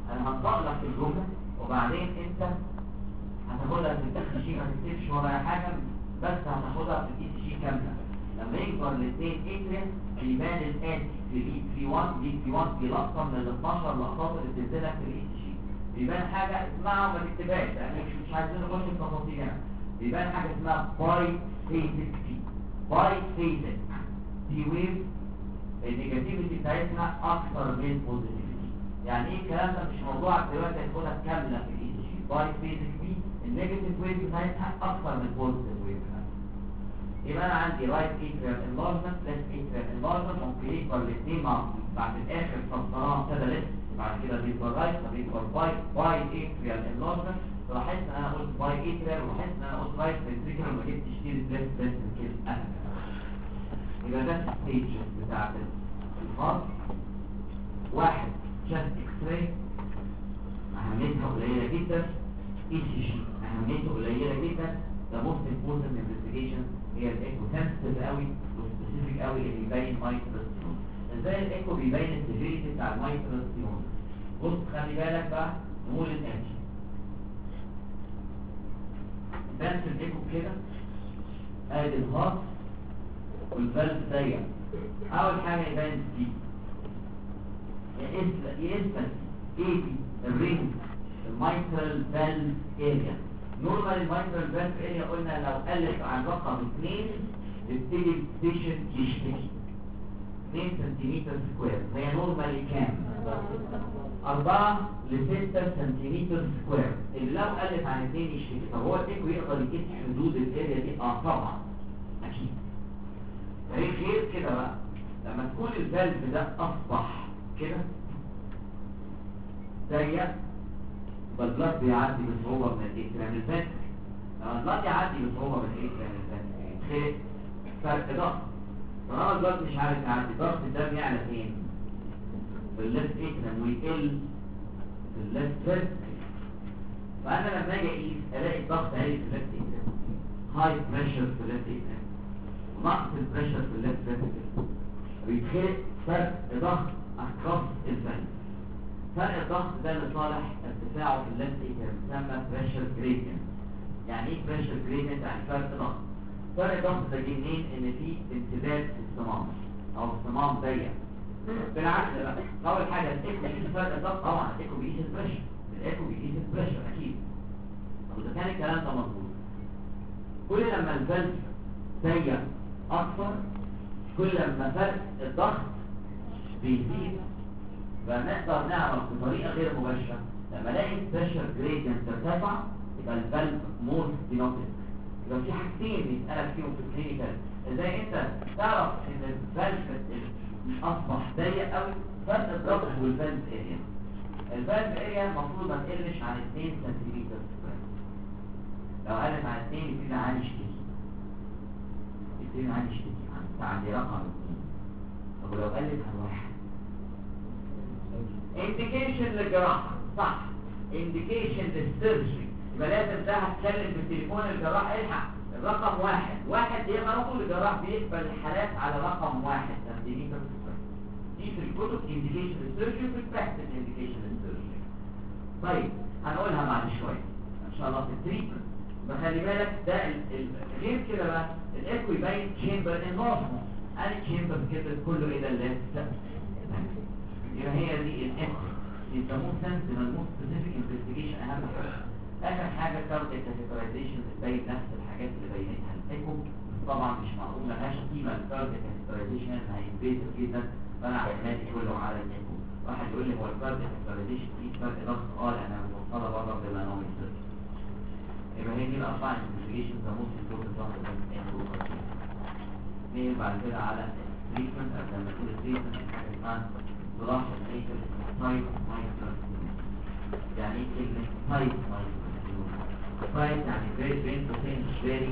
A: انا هنطق لك الجمله وبعدين انت هتاخدها في الاي سي جي، ما تكتبش ورايا حاجه، بس هتاخدها في الاي سي جي كامله. لما يكبر الاثنين اتريم بيبان الاتي في بي 31 بي 31 دي لقطه من ال 12 لقطات اللي بتنزلك في الاي سي جي. بيبان حاجه اسمها وما تكتبهاش لان مش عايزين نخش في تفاصيل هنا. بيبان حاجه اسمها باي فيزيك بي. باي فيزيك دي ويف النيجاتيفيتي بتاعتها اكثر من بوزيتيفيتي. يعني ايه الكلام ده؟ مش موضوعك دلوقتي هتاخدها كامله في الاي سي جي. باي فيزيك بي النيجاتيف ويف بتاعتها اكثر من بوزيتيف ويف. يبقى انا عندي رايت اتريال انلارجمنت ليفت اتريال انلارجمنت، ممكن يكبر الاثنين مع بعد الاخر فالصراع ابتدى ليفت بعد كده بيكبر رايت فبيكبر باي اتريال انلارجمنت. لاحظت ان انا قلت باي اتريال ولاحظت ان انا قلت رايت فنتريكل وما جبتش تشتير ليفت فنتريكل ابدا. يبقى ده الستيج بتاعت الفاض. واحد شاست اكس راي اهميتها قليله جدا. اي سي جي اهميته قليله جدا. ده موست امبورتنت انفستيجيشن هي الايكو، سنسيتيف قوي وسبيسيفيك قوي اللي بيبين مايترال ستينوز. ازاي الايكو بيبين السيفيريتي بتاع المايترال ستينوز؟ بص خلي بالك بقى، نقول الاتي بان في الايكو كده ادي الهارت والفالف ضيق. اول حاجه يبان دي يثبت ايه دي الرينج المايترال فالف اريا. نورمال المايترال فالف اريا قلنا لو قلت عن رقم 2 يبتدي البيشنت يشتكي 2 سنتيمتر سكوير. هي نورمالي كام؟ 4 ل 6 سنتيمتر سكوير. اللي لو قلت عن 2 يشتكي. طب هو الايكو يقدر يقيس حدود الاريا دي؟ طبعا اكيد. غير كده بقى لما تكون الفالف ده اصبح كده ضيق البلاد بيعدي بصعوبة من الاتريال الفنتري. لما البلاد يعدي بصعوبة من الاتريال الفنتري فرق ضغط. طالما البلاد مش عارف يعدي ضغط الدم يعلى فين؟ في الليفت اتريال ويقل في الليفت فنتري. فأنا لما اجي اقيس الاقي الضغط عالي في الليفت اتريال، هاي بريشر في الليفت اتريال ونقص البريشر في الليفت فنتري، ويتخلق فرق ضغط اكروس الفنتري. فرق الضغط ده لصالح ارتفاعه في الليفت اتريال بيسمى بريشر جريدينت. يعني ايه بريشر جريدينت؟ يعني فرق ضغط. فرق الضغط ده جه منين؟ ان في امتداد في الصمام او الصمام ضيق. بالعكس بقى، اول حاجه الايكو بيقيس فرق الضغط. طبعا الايكو بيقيس البريشر، الايكو بيقيس البريشر اكيد. طب اذا كان الكلام ده مظبوط، كل لما الفالف ضيق اكثر كل لما فرق الضغط بيزيد. فنقدر نعرف بطريقه غير مباشره لما الاقي البريشر جريدينت ارتفع يبقى الفالف مور ستينوتيك. يبقى في حاجتين بيتقال فيهم في الكلينيكال، ازاي انت تعرف ان الفالف اصبح ضيق قوي؟ فرق الضغط والفالف اريا. الفالف اريا المفروض ما تقلش عن 2 سنتيمتر سكوير. لو قلت عن 2 يبتدي عندي يشتكي، عندي رقم 2. طب ولو قلت عن 1 انديكيشن للجراحة، صح، انديكيشن للسيرجري. يبقى لازم ده هتكلم بالتليفون الجراح الحق الرقم 1 يبقى على طول الجراح بيقبل الحالات على رقم 1 سنتيمتر سكوير. دي في الكتب انديكيشن للسيرجري، في البراكتس انديكيشن للسيرجري. طيب هنقولها بعد شوية ان شاء الله في التريتمنت. بخلي بالك ده غير كده بقى الايكو يبين تشامبر انلارجمنت. انا تشامبر كده كله الى الليفت. يبقى هي دي الايكو يسموه سنسيتيف موست سبيسيفيك انفستيجيشن. اهم حاجه اخر حاجه كاردياك كاتيترايزيشن بتبين نفس الحاجات اللي بينتها الايكو. طبعا مش معقول ملهاش قيمه الكاردياك كاتيترايزيشن لانها انفيزيف جدا، فانا اعتمادي كله على الايكو. واحد يقول لي هو الكاردياك كاتيترايزيشن دي فرق ضغط؟ انا موصله بره بالمانومتر. يبقى هي دي الاربع انفستيجيشن ذا موست امبورتنت واحده من الايكو. نيجي بعد كده على التريتمنت. قبل ما نقول التريتمنت حاجه اسمها صلاح الأيكل تايب مايكروسينوز. يعني ايه كلمة تايب مايكروسينوز؟ تايب يعني very very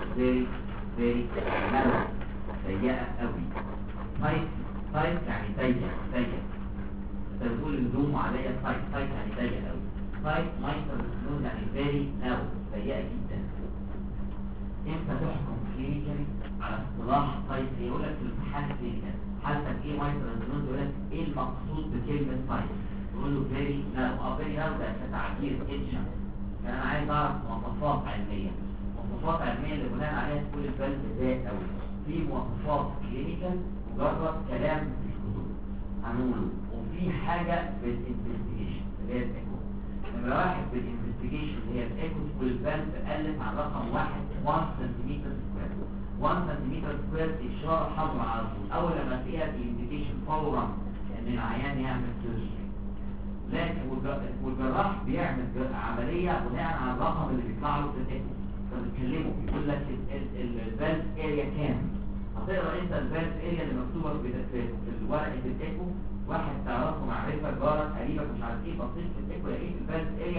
A: narrow، ضيقة قوي. تايب يعني ضيق. انت بتقول اللزوم عليا تايب يعني ضيق قوي. تايب مايكروسينوز يعني very narrow، ضيقة جدا. امتى تحكم كلينيكالي على اصطلاح تايب؟ يقول لك في الامتحان كلينيكال حالتك ايه مايكروسينوز؟ يقول لك ايه المقصود بكلمة تايب؟ تقول له فيري نارو، فيري نارو ده كتعبير اتشن. انا عايز اعرف مواصفات علميه، مواصفات علميه اللي بناء عليها تكون الفالف ذات قوي. في مواصفات كلينيكال مجرد كلام في الكتب هنقوله، وفي حاجه في الانفستيجيشن اللي هي الايكو. نمره واحد في الانفستيجيشن اللي هي الايكو تكون الفالف قلت عن رقم 1 سنتيمتر سكوير. 1 سنتيمتر سكوير اشاره حمراء على طول، اول لما تلاقيها في الانديكيشن فورا ان العيان يعمل سيرجري. لكن والجراح بيعمل عمليه بناء على الرقم اللي بيطلع له في الايكو. فبتكلمه بيقول لك الفالف اريا كام، هتقرا انت الفالف اريا اللي مكتوبه في ورقه الايكو. واحد تعرفه معرفه جارك قريبك مش عارف ايه، بصيت في الايكو لقيت الفالف اريا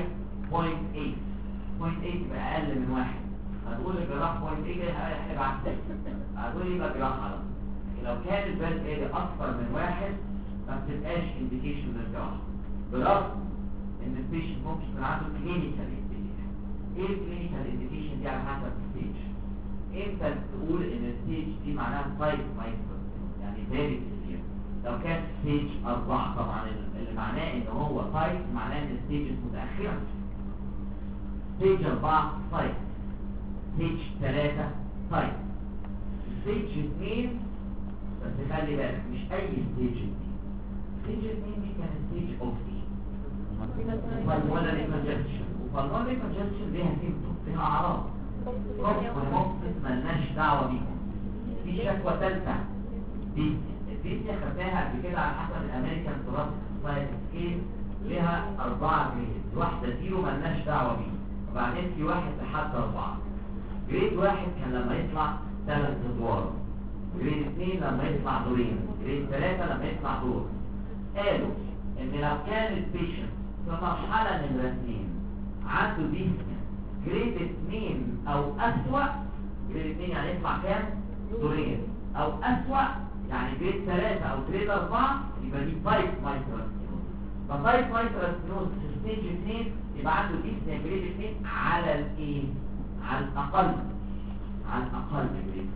A: 0.8 يبقى اقل من 1. هتقول للجراح 0.8 ابعت لك، هتقول يبقى جراح على طول. لو كان الفالف اريا اكثر من 1 ما بتبقاش انديكيشن للجراحه، برغم ان البيشنت ممكن يكون عنده كلينيكال انديكيشن. ايه الكلينيكال انديكيشن دي على حسب الستيج. امتى تقول ان الستيج دي معناها تايب مايكرو يعني فيري سيفير؟ لو كان ستيج 4 طبعا اللي معناه ان هو تايب معناه ان الستيج متاخره. ستيج 4 تايب، ستيج 3 تايب، ستيج 2 بس خلي بالك مش اي ستيج 2. ستيج 2 دي كان ستيج اوف pulmonary congestion، وpulmonary congestion ليها سيمبتوم، ليها اعراض وممكن مالناش دعوه بيهم. في شكوى ثالثه دي خدناها قبل كده على حسب الامريكان تراث سوسايتي سكيل، ليها 4 جريد، واحده 0 مالناش دعوه بيه، وبعدين في 1 لحد 4. جريد 1 كان لما يطلع 3 ادوار، جريد 2 لما يطلع دورين، جريد 3 لما يطلع دور. قالوا ان لو كان البيشنت في مرحله نمره 2 عنده ديسنيا جريد 2 او اسوأ، جريد 2 يعني يطلع كام؟ دورين، او اسوأ يعني جريد 3 او جريد 4، يبقى دي تايب مايترال ستينوز. فتايب مايترال ستينوز في ستيج 2 يبقى عنده ديسنيا جريد 2 على الايه؟ على الاقل، على الاقل جريد،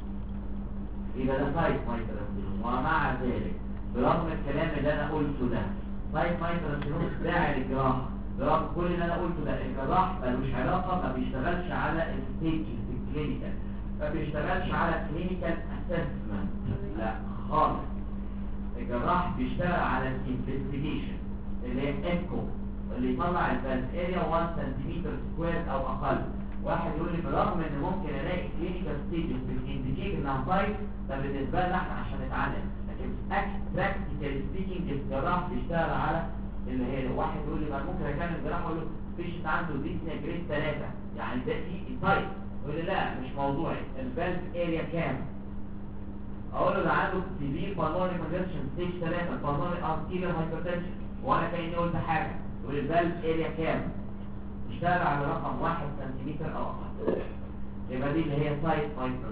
A: يبقى ده تايب مايترال ستينوز. ومع ذلك برغم الكلام اللي انا قلته ده تايب مايترال ستينوز داعي للجراحه، برغم كل اللي انا قلته ده الجراح ملوش علاقه، ما بيشتغلش على الستيج الكلينيكال، ما بيشتغلش على كلينيكال اسسمنت، لا خالص. الجراح بيشتغل على الانفستيجيشن اللي هي ايكو اللي يطلع الفالف اريا 1 سنتيمتر سكوير او اقل. واحد يقول لي برغم ان ممكن الاقي كلينيكال ستيجز بتindicate انها تايب، ده بالنسبه لنا احنا عشان نتعلم، لكن براكتيكال سبيكينج الجراح بيشتغل على اللي هي. واحد يقول لي ما ممكن اكلم الجراح اقول له بيشنت عنده ديسنيا جريد 3 يعني ده في تايب، يقول لي لا مش موضوعي، الفالف اريا كام؟ اقول له ده عنده سيفير بالمونري كونجكشن ستيج 3 بالمونري ارتيريال هايبرتنشن، وانا كاني قلت حاجه، يقول لي الفالف اريا كام؟ اشتغل على رقم 1 سنتيمتر او اقل، يبقى دي اللي هي تايب مايكرو.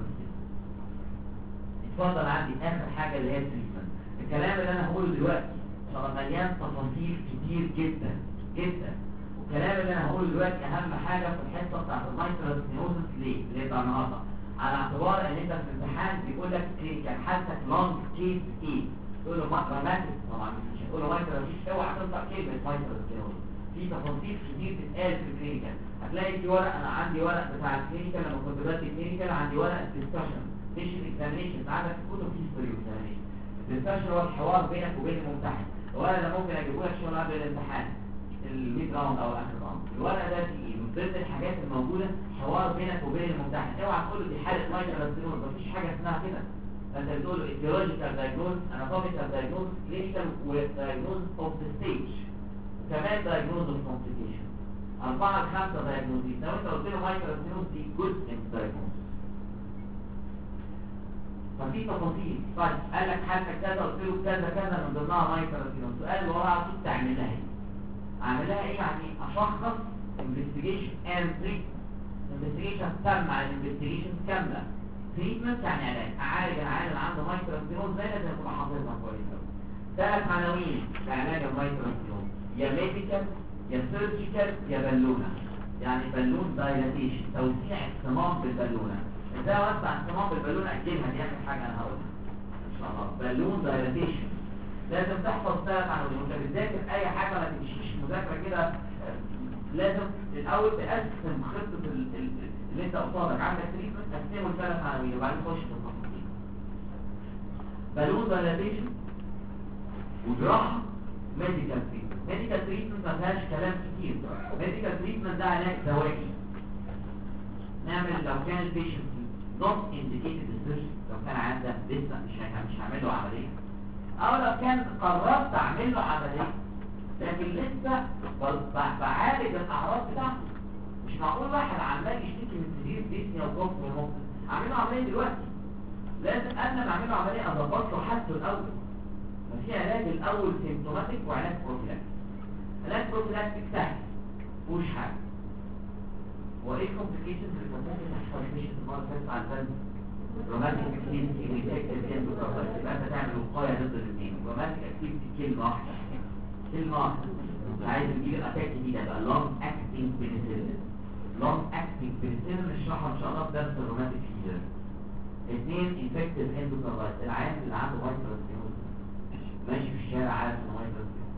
A: اتفضل عندي اخر حاجه اللي هي التريتمنت. الكلام اللي انا هقوله دلوقتي مليان تفاصيل كتير جدا جدا، والكلام اللي انا هقوله دلوقتي اهم حاجه في الحصه بتاعت المايترال ستينوزس. ليه؟ اللي بتاع النهارده على اعتبار ان انت في الامتحان بيقول لك كان حالتك لونج كيس ايه، تقول له ماتراماتيك، طبعا مش هتقول له مايترال، مش اوعى تنطق كلمه مايترال ستينوزس. في تفاصيل كتير بتتقال في الكلينيكال، هتلاقي في ورق، انا عندي ورق بتاع الكلينيكال لما كنت بدي كلينيكال، عندي ورق ديسكشن مش الاكزامينشن، عندك كتب هيستوري واكزامينشن. الديسكشن هو الحوار بينك وبين الممتحن، الورق ده ممكن اجيبه لك شغل قبل الامتحان الميد راوند او اخر راوند. الورق ده فيه من ضمن الحاجات الموجوده حوار بينك وبين الممتحن. اوعى تقول له دي حاله مايترال ستينوز، مفيش حاجه اسمها كده. فانت بتقول له ايتيولوجيكال دايجنوز، اناتوميكال دايجنوز، كلينيكال ودايجنوز اوف ذا ستيج، وكمان دايجنوز اوف كومبليكيشن. 4 ل 5 دايجنوزز. لو انت قلت له مايترال ستينوز دي جزء من الدايجنوز. ففي تفاصيل. طيب قال لك حالتك كذا، قلت له كذا كذا من ضمنها مايترال ستينوز. السؤال اللي وراه على طول تعمل لها ايه؟ اعمل لها ايه؟ يعني اشخص انفستيجيشن اند تريتمنت. انفستيجيشن تسمع الانفستيجيشن كامله. تريتمنت يعني علاج، اعالج العيان اللي عنده مايترال ستينوز زي لازم تبقى حافظها كويس قوي. 3 عناوين لعلاج المايترال ستينوز، يا ميديكال يا سيرجيكال يا بالونه. يعني بالون دايلاتيشن، توسيع الصمام بالبالونه. ازاي اوسع الصمام بالبالونه؟ اجلها، دي اخر حاجه انا هقولها ان شاء الله. بالون دايلاتيشن لازم تحفظ 3 عناوين. وانت بتذاكر اي حاجه ما تمشيش مذاكره كده، لازم الاول تقسم خطه اللي انت قصادك. عندك تريتمنت تقسمه ل3 عناوين وبعدين تخش في التفاصيل. بالون دايلاتيشن وجراحه ميديكال تريتمنت. ميديكال تريتمنت ما فيهاش كلام كتير. ميديكال تريتمنت ده علاج دوائي. نعمل لو كان البيشنت نوت انديكيتد سيرجري، لو كان عندك لسه مش هعمل له عمليه، او لو كان قررت اعمل له عمليه لكن لسه بعالج الاعراض بتاعته. مش معقول واحد عمال يشتكي من سرير ديسنيا وجوف وموت اعمل له عمليه دلوقتي. لازم قبل ما اعمل له عمليه اظبط له حالته الاول. ففي علاج الاول سيمتوماتيك وعلاج بروفيلاكتيك. علاج بروفيلاكتيك سهل مفيهوش حاجه. وايه الكومبليكيشنز اللي كان ممكن تحصل في المره اللي فاتت على البلد؟ رومانتيك اكتيفيتي انفكتيف اندوكاردايتس. يبقى انت تعمل وقايه ضد الاثنين. رومانتيك اكتيفيتي كلمه واحده، كلمه واحده. عايز تجيب الاتاك دي ده بقى لونج اكتنج بنسلين. لونج اكتنج بنسلين نشرحها ان شاء الله في درس الرومانتيك فيفر. 2 انفكتيف اندوكاردايتس. العيان اللي عنده مايترال ستينوز ماشي في الشارع عارف انه مايترال ستينوز،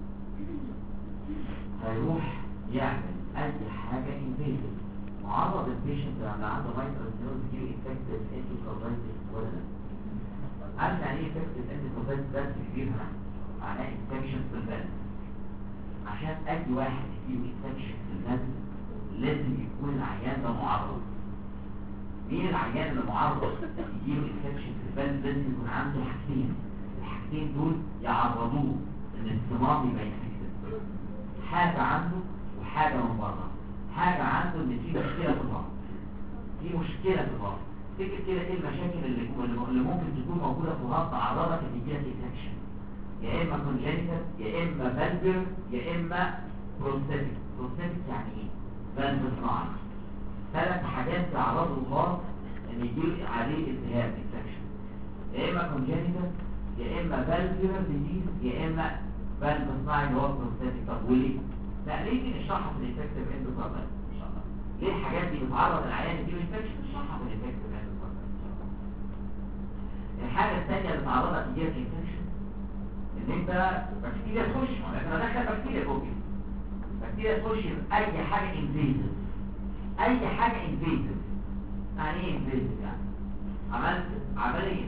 A: هيروح يعمل اي حاجه انفيزيف. معرض البيشنت لما عنده مايترال ستينوز يجيله انفكتيف اندوكاردايتس ولا لا؟ عارف يعني ايه انفكتيف اندوكاردايتس؟ بس كبير معناه انفكشن في البلد. عشان اي واحد يجيله انفكشن في البلد لازم يكون العيان ده معرض. مين العيان اللي معرض يجيله انفكشن في البلد؟ لازم يكون عنده حاجتين. الحاجتين دول يعرضوه ان الصمام يبقى انفكتيف. حاجه عنده وحاجه من بره. حاجه عنده ان في مشكله في الضغط، في مشكله في الضغط. تفتكر كده ايه المشاكل اللي ممكن تكون موجوده في الضغط عرضك ان يجيلك انفكشن؟ يا اما كونجنيتال يا اما فالفر يا اما بروستاتيك. بروستاتيك يعني ايه؟ فالف صناعي. 3 حاجات تعرضوا الضغط ان يجيله عليه التهاب انفكشن. يا اما كونجنيتال يا اما فالفر ديزيز يا اما فالف صناعي اللي هو بروستاتيك. طب وليه؟ لا ليه دي نشرحها في الانفكتيف اندوكاردايتس ان شاء الله. ليه الحاجات دي بتعرض العيان يجيله انفكشن؟ نشرحها في الانفكتيف اندوكاردايتس ان شاء الله. الحاجه الثانيه اللي تعرضك يجيلك انفكشن ان انت بكتيريا تخش، لكن انا داخل بكتيريا جوه. بكتيريا تخش اي حاجه انفيزيف. اي حاجه انفيزيف. يعني ايه انفيزيف؟ يعني عملت عمليه،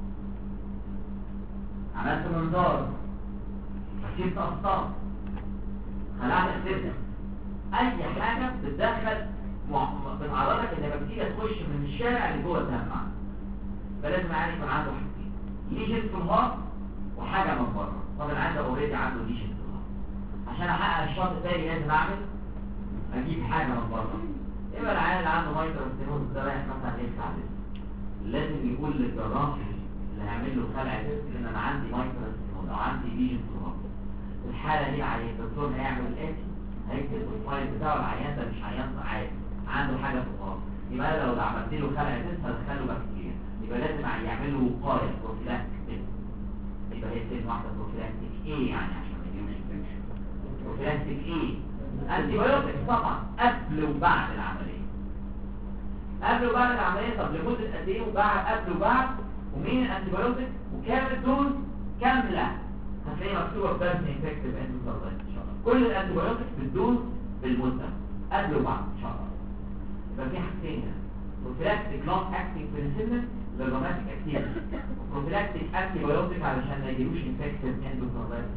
A: عملت منظار، ركبت قسطره، خلعت السلة، اي حاجه بتدخل بتعرضك ان بكتيريا تخش من الشارع اللي جوه الدم. فلازم يعني يكون عنده حاجتين، ليجن في الهارت وحاجه من بره. طب العيان ده اوريدي عنده ليجن في الهارت، عشان احقق الشرط الثاني لازم اجيب حاجه من بره. يبقى العيان اللي عنده مايترال ستينوز ده رايح مثلا يخلع ضرس، لازم يقول للجراح اللي هيعمل له خلع ضرس ان انا عندي مايترال ستينوز او عندي ليجن في الهارت. الحاله دي العيان الدكتور هيعمل الاتي، هيكتب الفايل بتاعه العيان ده مش عيان عادي، عنده حاجه في الهارت. يبقى انا لو عملت له خلع ضرس هدخله بكتيريا، يبقى لازم يعمل له وقايه بروفيلاكتيك. يبقى هي كلمه واحده بروفيلاكتيك ايه يعني عشان ما يجيبش انفكشن؟ بروفيلاكتيك ايه؟ انتي بايوتكس طبعا قبل وبعد العمليه. قبل وبعد العمليه. طب لمده قد ايه؟ وبعد قبل وبعد، ومين الانتي بايوتكس وكام الدوز كامله؟ هتلاقيها مكتوبه في درس انفكتيف اندوكاردايتس ان شاء الله. كل الانتي بايوتكس بالدوز بالمده قبل وبعد ان شاء الله. يبقى في حاجتين هنا، بروفيلاكتيك لونج اكتنج بنسلين للروماتيك اكتيفيتي، وبروفيلاكتيك انتي بايوتيك علشان ما يجيلوش انفكتيف اندوكاردايتس.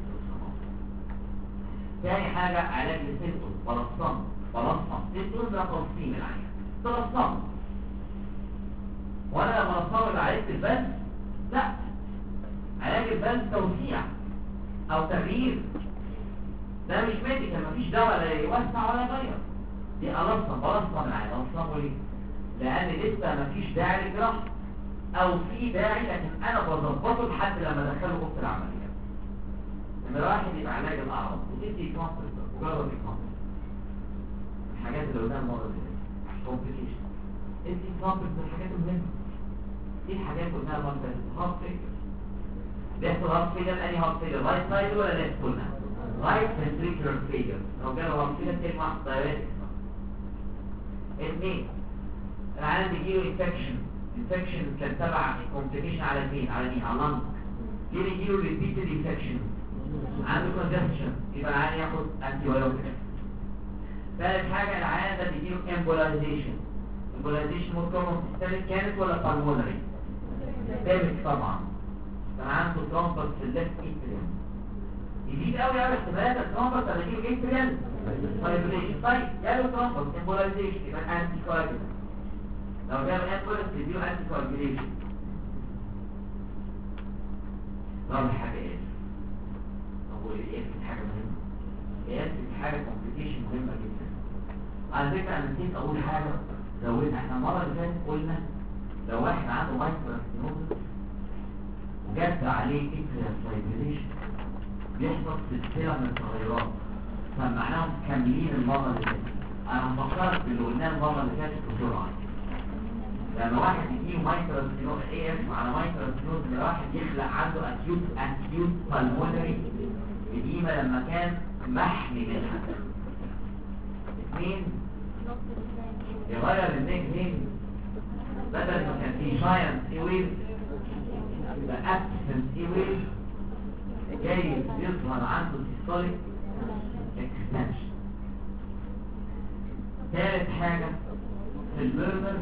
A: تاني حاجه علاج للسيمتوم، بلصم. سيمتوم ده تلصيم العيان، تلصم. وانا لما بلصم يبقى عالجت البلس؟ لا، علاج البلس توسيع او تغيير. ده مش ميديكال، مفيش دواء لا يوسع ولا يغير. دي بلصم العيان. بلصمه ليه؟ لان لسه مفيش داعي للجراحه، او في داعي لكن انا بظبطه لحد لما ادخله اوضه العمليه. لما واحد يبقى علاج الاعراض وتدي كونسبت مجرد الكونسبت، الحاجات اللي قلناها المره اللي فاتت كومبليكيشن، ادي كونسبت من الحاجات المهمه. ايه الحاجات اللي قلناها المره اللي فاتت؟ هارت فيلر. بيحصل هارت فيلر انهي هارت فيلر؟ رايت سايد ولا ليفت؟ قلنا رايت فنتريكولار فيلر. لو جاله هارت فيلر كلمه واحده دايركت. اثنين، العيان بيجيله انفكشن كان تبع الكومبليكيشن على فين؟ على مين؟ على اللنج. ليه بيجيله ريبيتد انفكشن؟ عنده كونجستشن، يبقى العيان ياخد انتي بايوتيك. ثالث حاجه العيان ده بيجيله امبولايزيشن. امبولايزيشن ممكن تستهلك كانت ولا بالمونري؟ ثابت طبعا. كان عنده ترومبس في الليفت اتريوم. يزيد قوي احتمالات الترومبس على يجيله اتريال فايبريشن. طيب جاله ترومبس امبولايزيشن يبقى انتي كواجولانت. لو جاب امبولايز تديله انتي كواجوليشن. رابع حاجه ايه؟ هو ايه حاجه مهمه؟ ايه حاجه كومبليكيشن مهمه جدا. على فكره انا نسيت اقول حاجه زودنا. احنا المره اللي فاتت قلنا لو واحد عنده مايكروستينوزس وجت عليه اتريال فايبريشن بيحصل سلسله من التغيرات، سمعناهم كاملين المره اللي فاتت. انا فكرت باللي قلناه المره اللي فاتت بسرعه. لما واحد يجيله مايكروستينوز ايه اسمه على مايكروستينوز، لما واحد يخلق عنده اكيوت بالمونري إديمة لما كان محمي منها. اثنين يغير النيك نيم، بدل ما كان في جاينت ايويز يبقى ابسنت ايويز، جاي يظهر عنده سيستوليك اكستنشن. ثالث حاجة في البرنر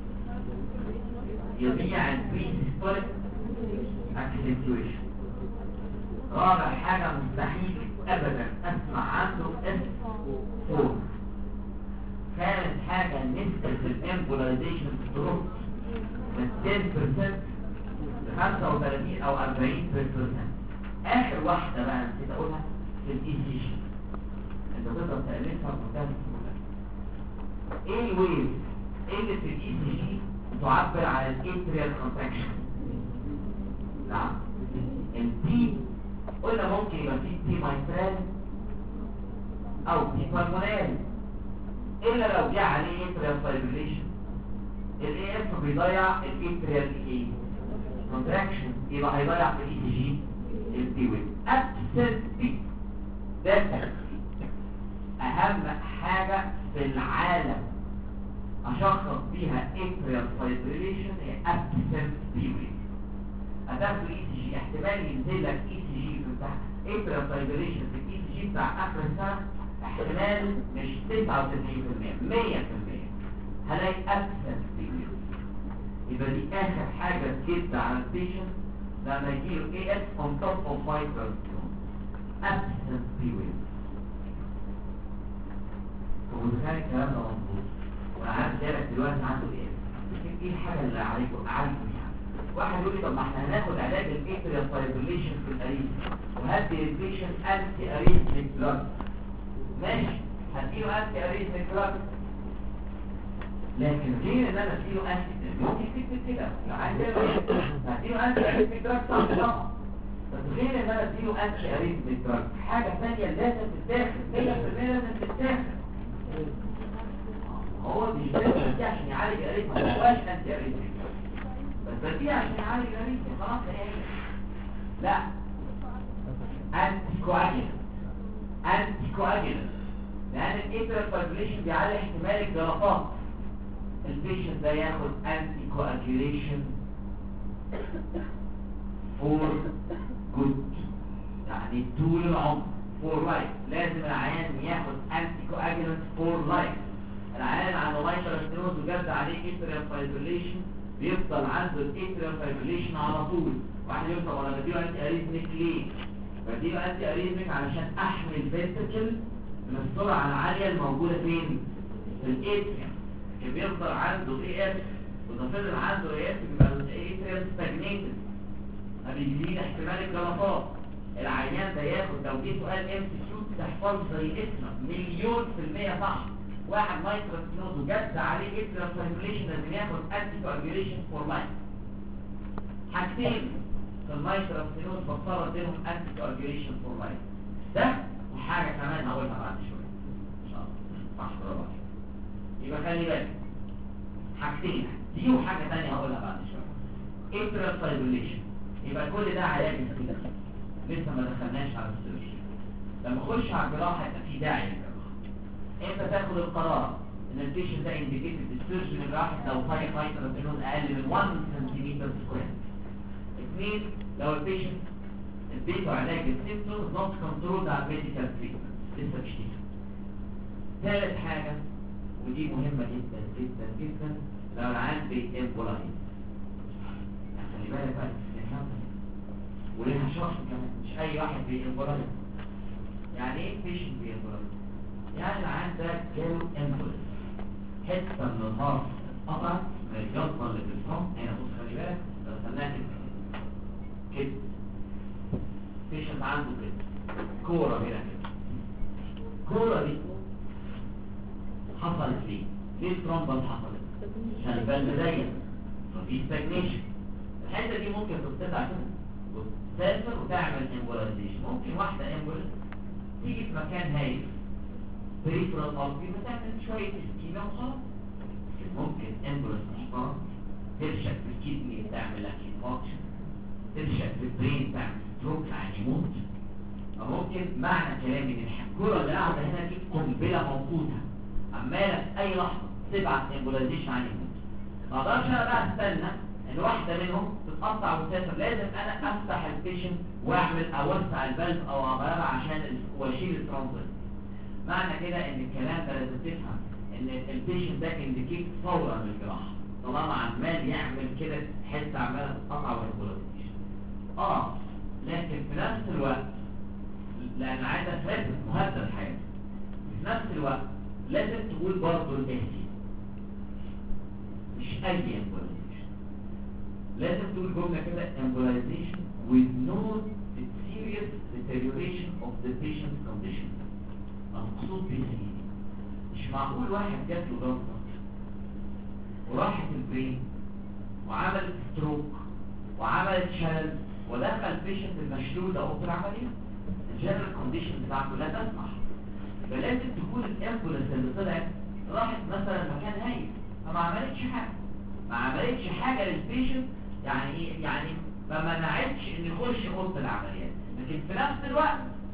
A: يضيع البري سيستوليك اكسنتويشن. رابع حاجة مستحيل ابدا اسمع عنده S4. كانت حاجة نسبة الامبولايزيشن ستروك من 10% ل 35 او 40%. اخر واحدة بقى نسيت اقولها في الاي سي جي، انت تقدر تألفها بمنتهى السهولة. ايه الويف اللي في الاي سي جي تعبر عن الاتريال كونتراكشن؟ نعم التي قلنا ممكن يبقى فيه تي مايترال او تي بالموناري، الا لو جه عليه اتريال فايبريشن. الاي اف بيضيع الاتريال ايه كونتراكشن، يبقى هيضيع في الاي سي جي التي ويف. ابسنت بي ده اهم حاجه في العالم اشخص بيها اتريال فايبريشن هي ابسنت بي ويف. هتاخد الاي سي جي احتمال ينزل لك اي سي جي بتاع اتريال فايبريشن في الاي سي جي بتاع اخر السنه، احتمال مش 99% 100% هلاقي ابسنت بي ويف. يبقى دي اخر حاجه تجد على البيشنت لما يجيله اي اس اون توب اوف مايكروستينوز ابسنت بي ويف. ومتخيل الكلام ده مظبوط؟ وانا عارف جالك دلوقتي عنده ايه الحاجه اللي عليكم بيها؟ واحد يقول لي طب ما احنا هناخد علاج الاتريال فايبريشن في الاريثم وهدي البيشنت انتي اريثميك دراج. ماشي هديله انتي اريثميك دراج، لكن غير ان انا اديله انتي ممكن تكتب كده هديله انتي اريثميك دراج صح طبعا، بس غير ان انا اديله انتي اريثميك دراج حاجه ثانيه لازم تتاخد 100% لازم تتاخد. هو مش لازم دي عشان يعالج الاريثم، ما هواش انتي اريثميك بس دي عشان يعالج الاريثم خلاص ايه؟ لا انتي كواجولانت لان الاتريال فايبريشن بيعلي احتمال الجلطات. البيشنت ده ياخد انتي كواجوليشن فور جود، يعني طول العمر فور لايف. لازم العيان ياخد انتي كواجولانت فور لايف. العيان عنده مايكروستينوز وجد عليه اتريال فايبريشن بيفضل عنده الاتريال فايبريشن على طول. واحد يقول طب انا بديله انتي اريثميك ليه؟ بديله انتي اريثميك علشان احمي الفنتركل من السرعه العاليه الموجوده فين؟ في الاتريال. بيفضل عنده اي اف، واذا فضل عنده اي اف يبقى الاتريال ستاجنيتد، ما بيزيد احتمال الجلطات. العيان ده ياخد لو جه سؤال ام سي كيو تحفظ زي اسمك 100% صح. واحد مايكروستينوز وجد عليه اتريال فايبريشن لازم ياخد انتي كواجوليشن فور لايف. حاجتين في المايكروستينوز بضطر اديلهم انتي كواجوليشن فور لايف، ده وحاجه كمان هقولها بعد شويه ان شاء الله. صح برافو. يبقى خلي بالك حاجتين دي وحاجه ثانيه هقولها بعد شويه. اتريال فايبريشن يبقى كل ده علاج استثنائي لسه ما دخلناش على السيرجري. لما اخش على الجراحه يبقى في داعي للجراحه. انت تاخد القرار ان البيشنت ده انديكيتد السيرجري الجراحي لو مايكروستينوز اقل من 1 سنتيمتر سكوير. اثنين لو البيشنت اديته علاج السيمتومز نوت كنترول على الميديكال تريتمنت لسه بشتكي. ثالث حاجه ودي مهمه جدا جدا جدا، لو العيان بيمبولايز خلي بالك بقى وليها شرط كمان، مش اي واحد بيمبولايز. يعني ايه بيشنت بيمبولايز؟ يعني العيان ده جاله امبولايز، حته من الهارت اتقطعت من الجلطه اللي في الفم. هنا بص خلي بالك لو سمعت كده بيشنت عنده كده كوره هنا كده، الكوره دي حصلت ليه؟ ليه الترومبل حصلت؟ عشان البلد ضيق ففي ستاجنيشن. الحته دي ممكن تتقطع كده وتسافر وتعمل امبولايزيشن. ممكن واحده امبولايز تيجي في مكان هايف بريفرال ارتري بتعمل شويه اسكيميا وخلاص. ممكن امبولايز محترم ترشق في الكدني تعمل اكيد فانكشن، ترشق في البرين تعمل ستروك يعني يموت. او ممكن معنى كلامي ان الكوره اللي قاعده هنا دي قنبله موقوته عماله في اي لحظه تبعت امبولايزيشن عن يموت. ما اقدرش انا بقى استنى ان واحده منهم تتقطع وتسافر، لازم انا افتح البيشنت واعمل اوسع البلب او اغيرها عشان واشيل الترانزيت. معنى كده ان الكلام ده لازم تفهم ان البيشنت ده انديكيت فورا للجراحه طالما عمال يعمل كده حته عماله تتقطع وامبولايزيشن. لكن في نفس الوقت لان عايزه ثابت مهدد حياته، في نفس الوقت لازم تقول برضه الاهتي مش اي امبولايزيشن. لازم تقول جمله كده embolization with no serious deterioration of the patient's condition. المقصود بيه مش معقول واحد جات له جلطه وراحت البرين وعملت ستروك وعملت شلل ودخل بيشنت المشلول ده اوضه العمليه، الجنرال كونديشن بتاعته لا تسمح. فلازم تكون الامبولانس اللي طلعت راحت مثلا مكان هايف فما عملتش حاجه، ما عملتش حاجه للبيشنت. يعني ايه؟ يعني ما منعتش ان يخش اوضه العمليات، لكن في نفس الوقت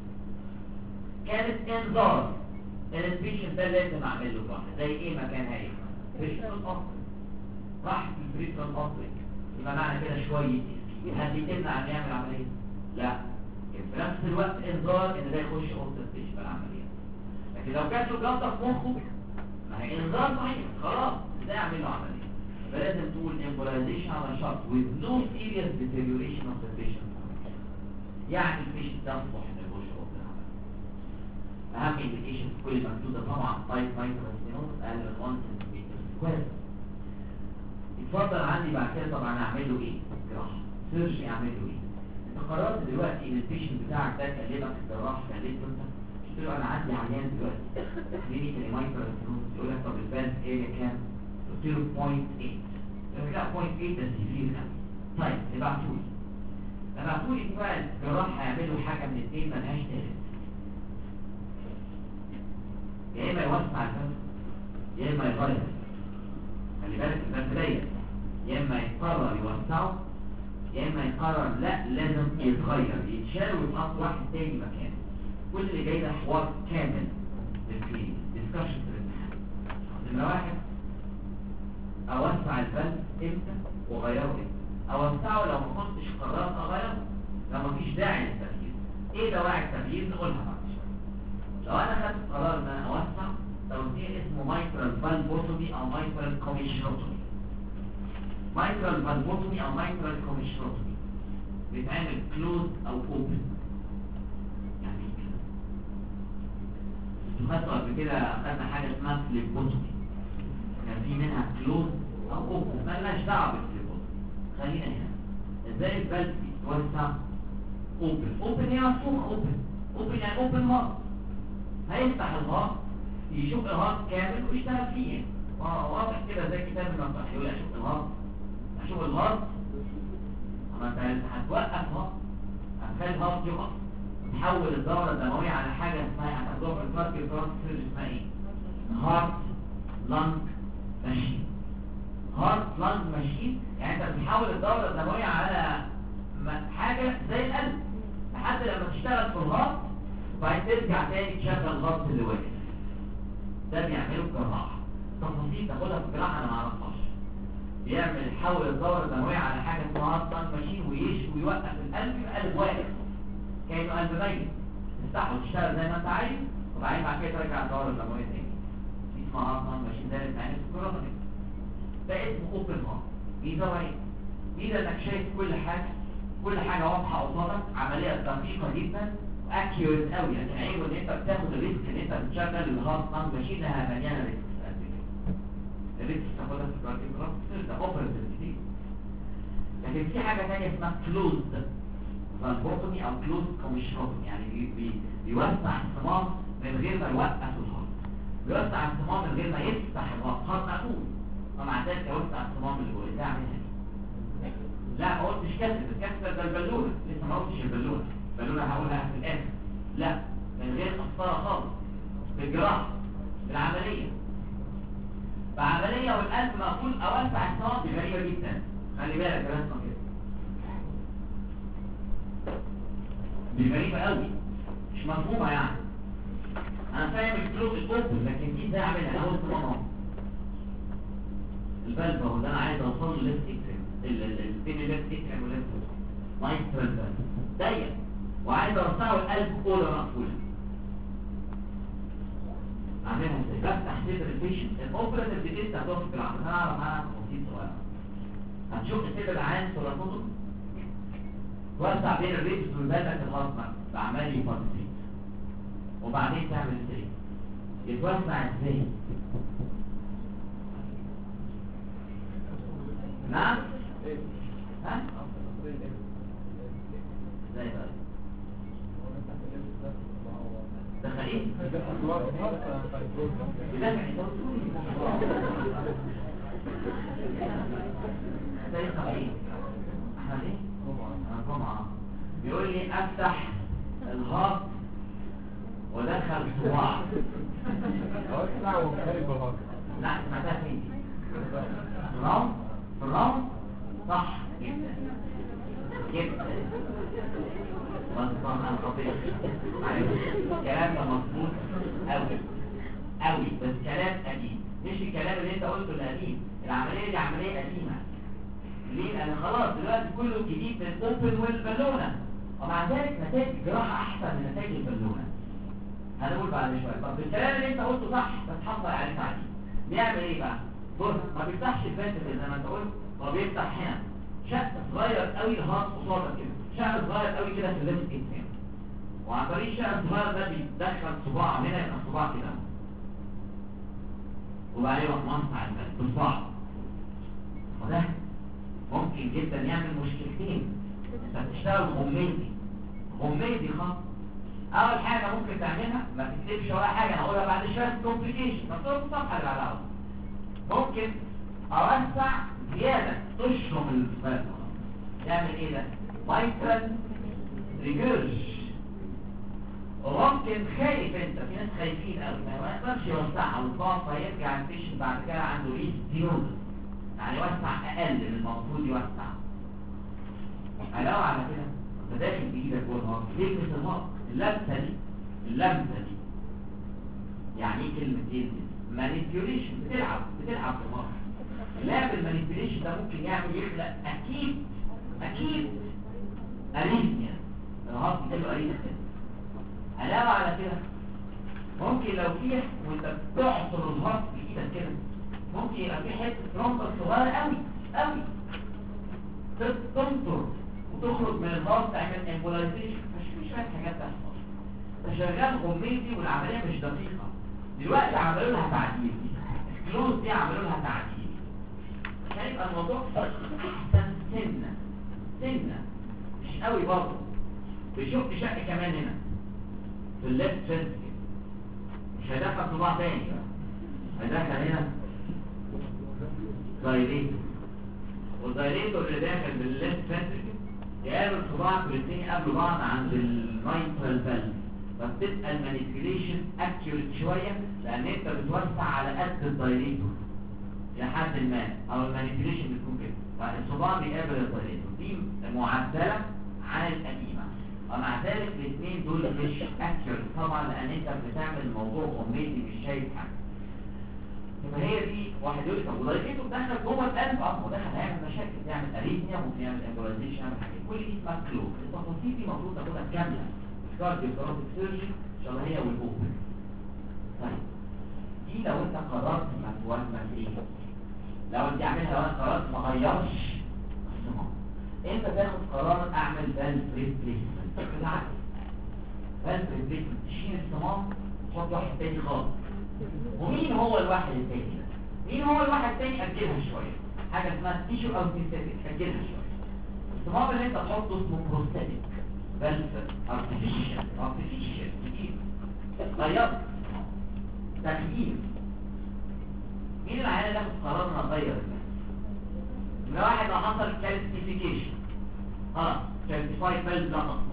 A: كانت انذار ان البيشنت ده لازم اعمل له جراحه. زي ايه مكان هايف؟ بريفرال ارتري، راح في البريفرال ارتري يبقى معنى كده شويه هل دي تمنع ان يعمل عمليه؟ لا، في نفس الوقت انذار ان ده يخش اوضه البيشنت العمليات. لكن لو جات له جلطه في مخه ما هي انذار صحيح خلاص ده يعمل له عمليه. فلازم تقول embolization على شرط with no serious deterioration of the patient. يعني البيشنت ده يصلح ان يخش اوضه العمليه. اهم indication في كل مكتوبه طبعا تايب مايكروستينوز اقل من 1 سنتيمتر سكوير. اتفضل عندي بعد كده طبعا اعمل له ايه؟ جراحه سيرجري. اعمل له ايه؟ انت قررت دلوقتي ان البيشنت بتاعك ده كلمك الجراح كلمته انت قلت له انا عندي عيان دلوقتي كلينيكال مايكروستينوز يقول لك طب البالز اريا كام؟ قلت له 0.8. يقول لك لا 0.8 ده سيفير قوي. طيب ابعتولي بقى الجراح هيعمل له حاجه من الاثنين ملهاش تالت، يا اما يوسع البلد يا اما يغير. خلي بالك البلد ضيق، يا اما يقرر يوسعه يا اما يقرر لا لازم يتغير يتشال ويتحط واحد تاني مكانه. كل اللي جاي ده حوار كامل للكلينيك ديسكشن في الامتحان. نمرة واحد اوسع البلد امتى واغيره امتى؟ اوسعه لو ما كنتش قررت اغيره، لو ما فيش داعي للتغيير. ايه دواعي التغيير؟ نقولها بعد شويه. لو انا خدت قرار ان انا اوسع توسيع اسمه مايكرال فالفوتومي او مايكرال كوميشنوتومي. مايكرال فالفوتومي او مايكرال كوميشنوتومي بيتعمل كلوز او اوبن. يعني ايه كده؟ انتوا خدتوا قبل كده اخدنا حاجه اسمها فليبوتومي، كان في منها كلوز او اوبن، مالناش دعوه بالفليبوتومي. خلينا هنا ازاي البلد بيتوسع؟ اوبن هي مفهومه اوبن يعني اوبن هارت. هيفتح الهارت يشوف الهارت كامل ويشتغل فيه. واضح كده زي كتاب المفتوح يقول اشوف الهارت اما انت هتوقف هارت هتخلي الهارت يقف تحول الدوره الدمويه على حاجه اسمها هتاخدوها في الفرق سيرج اسمها ايه؟ هارت لانج ماشين. هارت لانج ماشين يعني انت بتحول الدوره الدمويه على حاجه زي القلب لحد لما تشتغل في الهارت وبعدين ترجع تاني تشغل الهارت اللي واقف. ده بيعمله الجراح. تفاصيل تاخدها في الجراحه انا ما اعرفهاش. بيعمل يحول الدوره الدمويه على حاجه اسمها هارت لانج ماشين ويوقف القلب يبقى القلب واقف كانه قلب ميت، تفتحه وتشتغل زي ما انت عايز، وبعدين بعد كده ترجع الدوره الدمويه تاني. دي اسمها اصلا ماشين ده اللي بتعمل في الكورونا. ده اسمه اوبن هارت. ميزه وايه؟ ميزه انك شايف كل حاجه واضحه قصادك، عمليه دقيقه جدا واكيوريت قوي. يعني عيب ان انت بتاخد الريسك ان انت بتشغل الهارت نان ماشين انها مليانه ريسك قد كده. الريسك بتاخدها في الكارديوجراف ده اوبريتيف كتير. لكن في حاجه ثانيه اسمها كلوزد فالبوتومي او كلوزد كوميشنوتومي، يعني بيوسع الصمام من غير ما يوقف الهارت، بيوسع الصمام من غير ما يفتح الهارت مقفول، ومع ذلك يوسع الصمام اللي جوه. ده عاملها لا ما قلتش كسر ده البالونه، لسه ما قلتش البالونه هقولها في الاخر. لا من غير قسطره خالص، بالجراحه بالعمليه، بعمليه والقلب مقفول اوسع الصمام. دي غريبه جدا، خلي بالك رسمه كده، دي غريبه قوي مش مفهومه. يعني انا فاهم الكلوز الاوبن، لكن دي ازاي اعملها؟ اول صمام البلب اهو، ده انا عايز اوصل له ليفت اكتريم، البين ليفت اكتريم وليفت مايسترال ضيق، وعايز اوسعه القلب اوضه مقفوله. اعملها ازاي؟ بفتح صدر البيشنت. الاوبريتيف ديتيلز هتقف في العمل، هنعرف عنها تفاصيل صغيره. هتشوف الصدر العام ثلاثته توسع بين الريبس والبلبك الهضمه بعمل يفرسيت، وبعدين تعمل ازاي؟ يتوسع ازاي؟ نعم؟ ها؟ ازاي بقى؟ دخلين؟ بيقول لي افتح الهارت ودخل صباع. لا سمعتها فين دي؟ في الراوند صح جدا جدا. انا خطير الكلام ده مظبوط قوي بس كلام قديم، مش الكلام اللي انت قلته القديم. العمليه دي عمليه قديمه. ليه؟ لان خلاص دلوقتي كله جديد من الاوبن والبالونه، ومع ذلك نتائج الجراحه احسن من نتائج البالونه. هنقول بعد شويه. طب الكلام اللي انت قلته صح بس حصل عليه تعديل. بيعمل ايه بقى؟ بص، ما بيفتحش الفاتر زي ما انت قلت، هو بيفتح هنا شق صغير قوي الهارت قصادك كده، شق صغير قوي كده في الليفت اكتريم، وعن طريق الشق الصغير ده بيدخل صباع هنا، يبقى صباع كده، وبعدين يروح موسع البلد بصباع. وده ممكن جدا يعمل مشكلتين. انت بتشتغل غميزي خالص. اول حاجه ممكن تعملها، ما تكتبش ولا حاجه، انا هقولها بعد شويه، كومبليكيشن مكتوب في الصفحه اللي على ممكن اوسع زياده تشرب الفاتوره. يعمل ايه ده؟ مايترال ريجيرش. وممكن خايف، انت في ناس خايفين قوي ما يقدرش يوسعها ويخاف فيرجع البيشنت بعد كده عنده ريستينوز، يعني يوسع اقل من المفروض يوسع. علاوه على كده انت داخل بايدك جوه الهارت، تلمس الهارت، اللمسه دي يعني ايه كلمه ايه؟ مانيبيوليشن. بتلعب في الهارت. اللعب المانيبيوليشن ده ممكن يخلق اكيد اريثميا. الهارت بتبقى اريثميا. علاوه على كده ممكن لو في وانت بتعصر الهارت بايدك كده، ممكن يبقى في حته ترومبس صغيره قوي تنطر وتخرج من الهارت، تعمل امبولايزيشن. مش شويه حاجات تحصل. انت شغال غميزي والعمليه مش دقيقه. دلوقتي عملوا لها تعديل، الكلوز دي عملوا لها تعديل، هيبقى الموضوع احسن سنه مش قوي برضه. بيشوف شق كمان هنا في الليفت فنتريكل، مش هيدخل صباع تاني بقى، هيدخل هنا دايليتور، والدايليتور اللي داخل بالليفت فنتريكل يقابل صباعك والاثنين يقابلوا بعض عند المايترال فالف، فبتبقى المانيبيوليشن اكيوريت شويه، لان انت بتوسع على قد الدايليتور لحد ما، او المانيبيوليشن بتكون كده، فالصباع بيقابل الدايليتور. دي معدله عن القديمه، ومع ذلك الاثنين دول مش اكيوريت طبعا، لان انت بتعمل موضوع غميزي مش شايف حاجه. يبقى هي دي واحد يقول طب وضيقته داخله جوه القلب، هو داخل هيعمل مشاكل، يعمل اريثميا، ممكن يعمل امبولايزيشن، يعمل حاجات، كل دي اسمها كلوك. التفاصيل دي المفروض تاخدها كامله في كارديوثوراسيك سيرجري ان شاء الله هي والاوبن. طيب دي لو انت قررت ما توزنك ايه؟ لو انت عاملها، لو انا قررت ما اغيرش الصمام، انت تاخد قرار اعمل فالف ريبليسمنت. بالعكس فالف ريبليسمنت تشيل الصمام وتحط واحد تاني خالص. ومين هو الواحد التاني ده؟ مين هو الواحد التاني؟ اجلها شويه، حاجه اسمها تيشو او سينثيتيك، اجلها شويه. الصمام اللي انت تحطه اسمه بروستاتيك فالف ارتفيشال جديد، غيرت تغيير. مين العيال اللي ياخد قرار انه يغير الفالف؟ من واحد لو حصل كالسيفيكيشن خلاص كالسيفايد فالف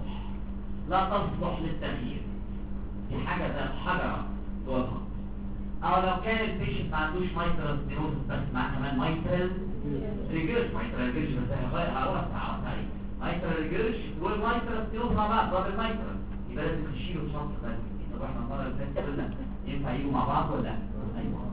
A: لا تصلح للتغيير، دي حاجه زي الحجره جوه الخط. او لو كان البيشنت ما عندوش مايترال ستينوز بس معاه كمان مايترال ريجيرش، مايترال ريجيرش بس هقولها عليه مايترال ريجيرش والمايترال ستينوز مع بعض دبل مايترال، يبقى لازم تشيله وتحط فالف. طب احنا المره اللي فاتت قلنا ينفع يجوا مع بعض ولا لا؟ ايوه.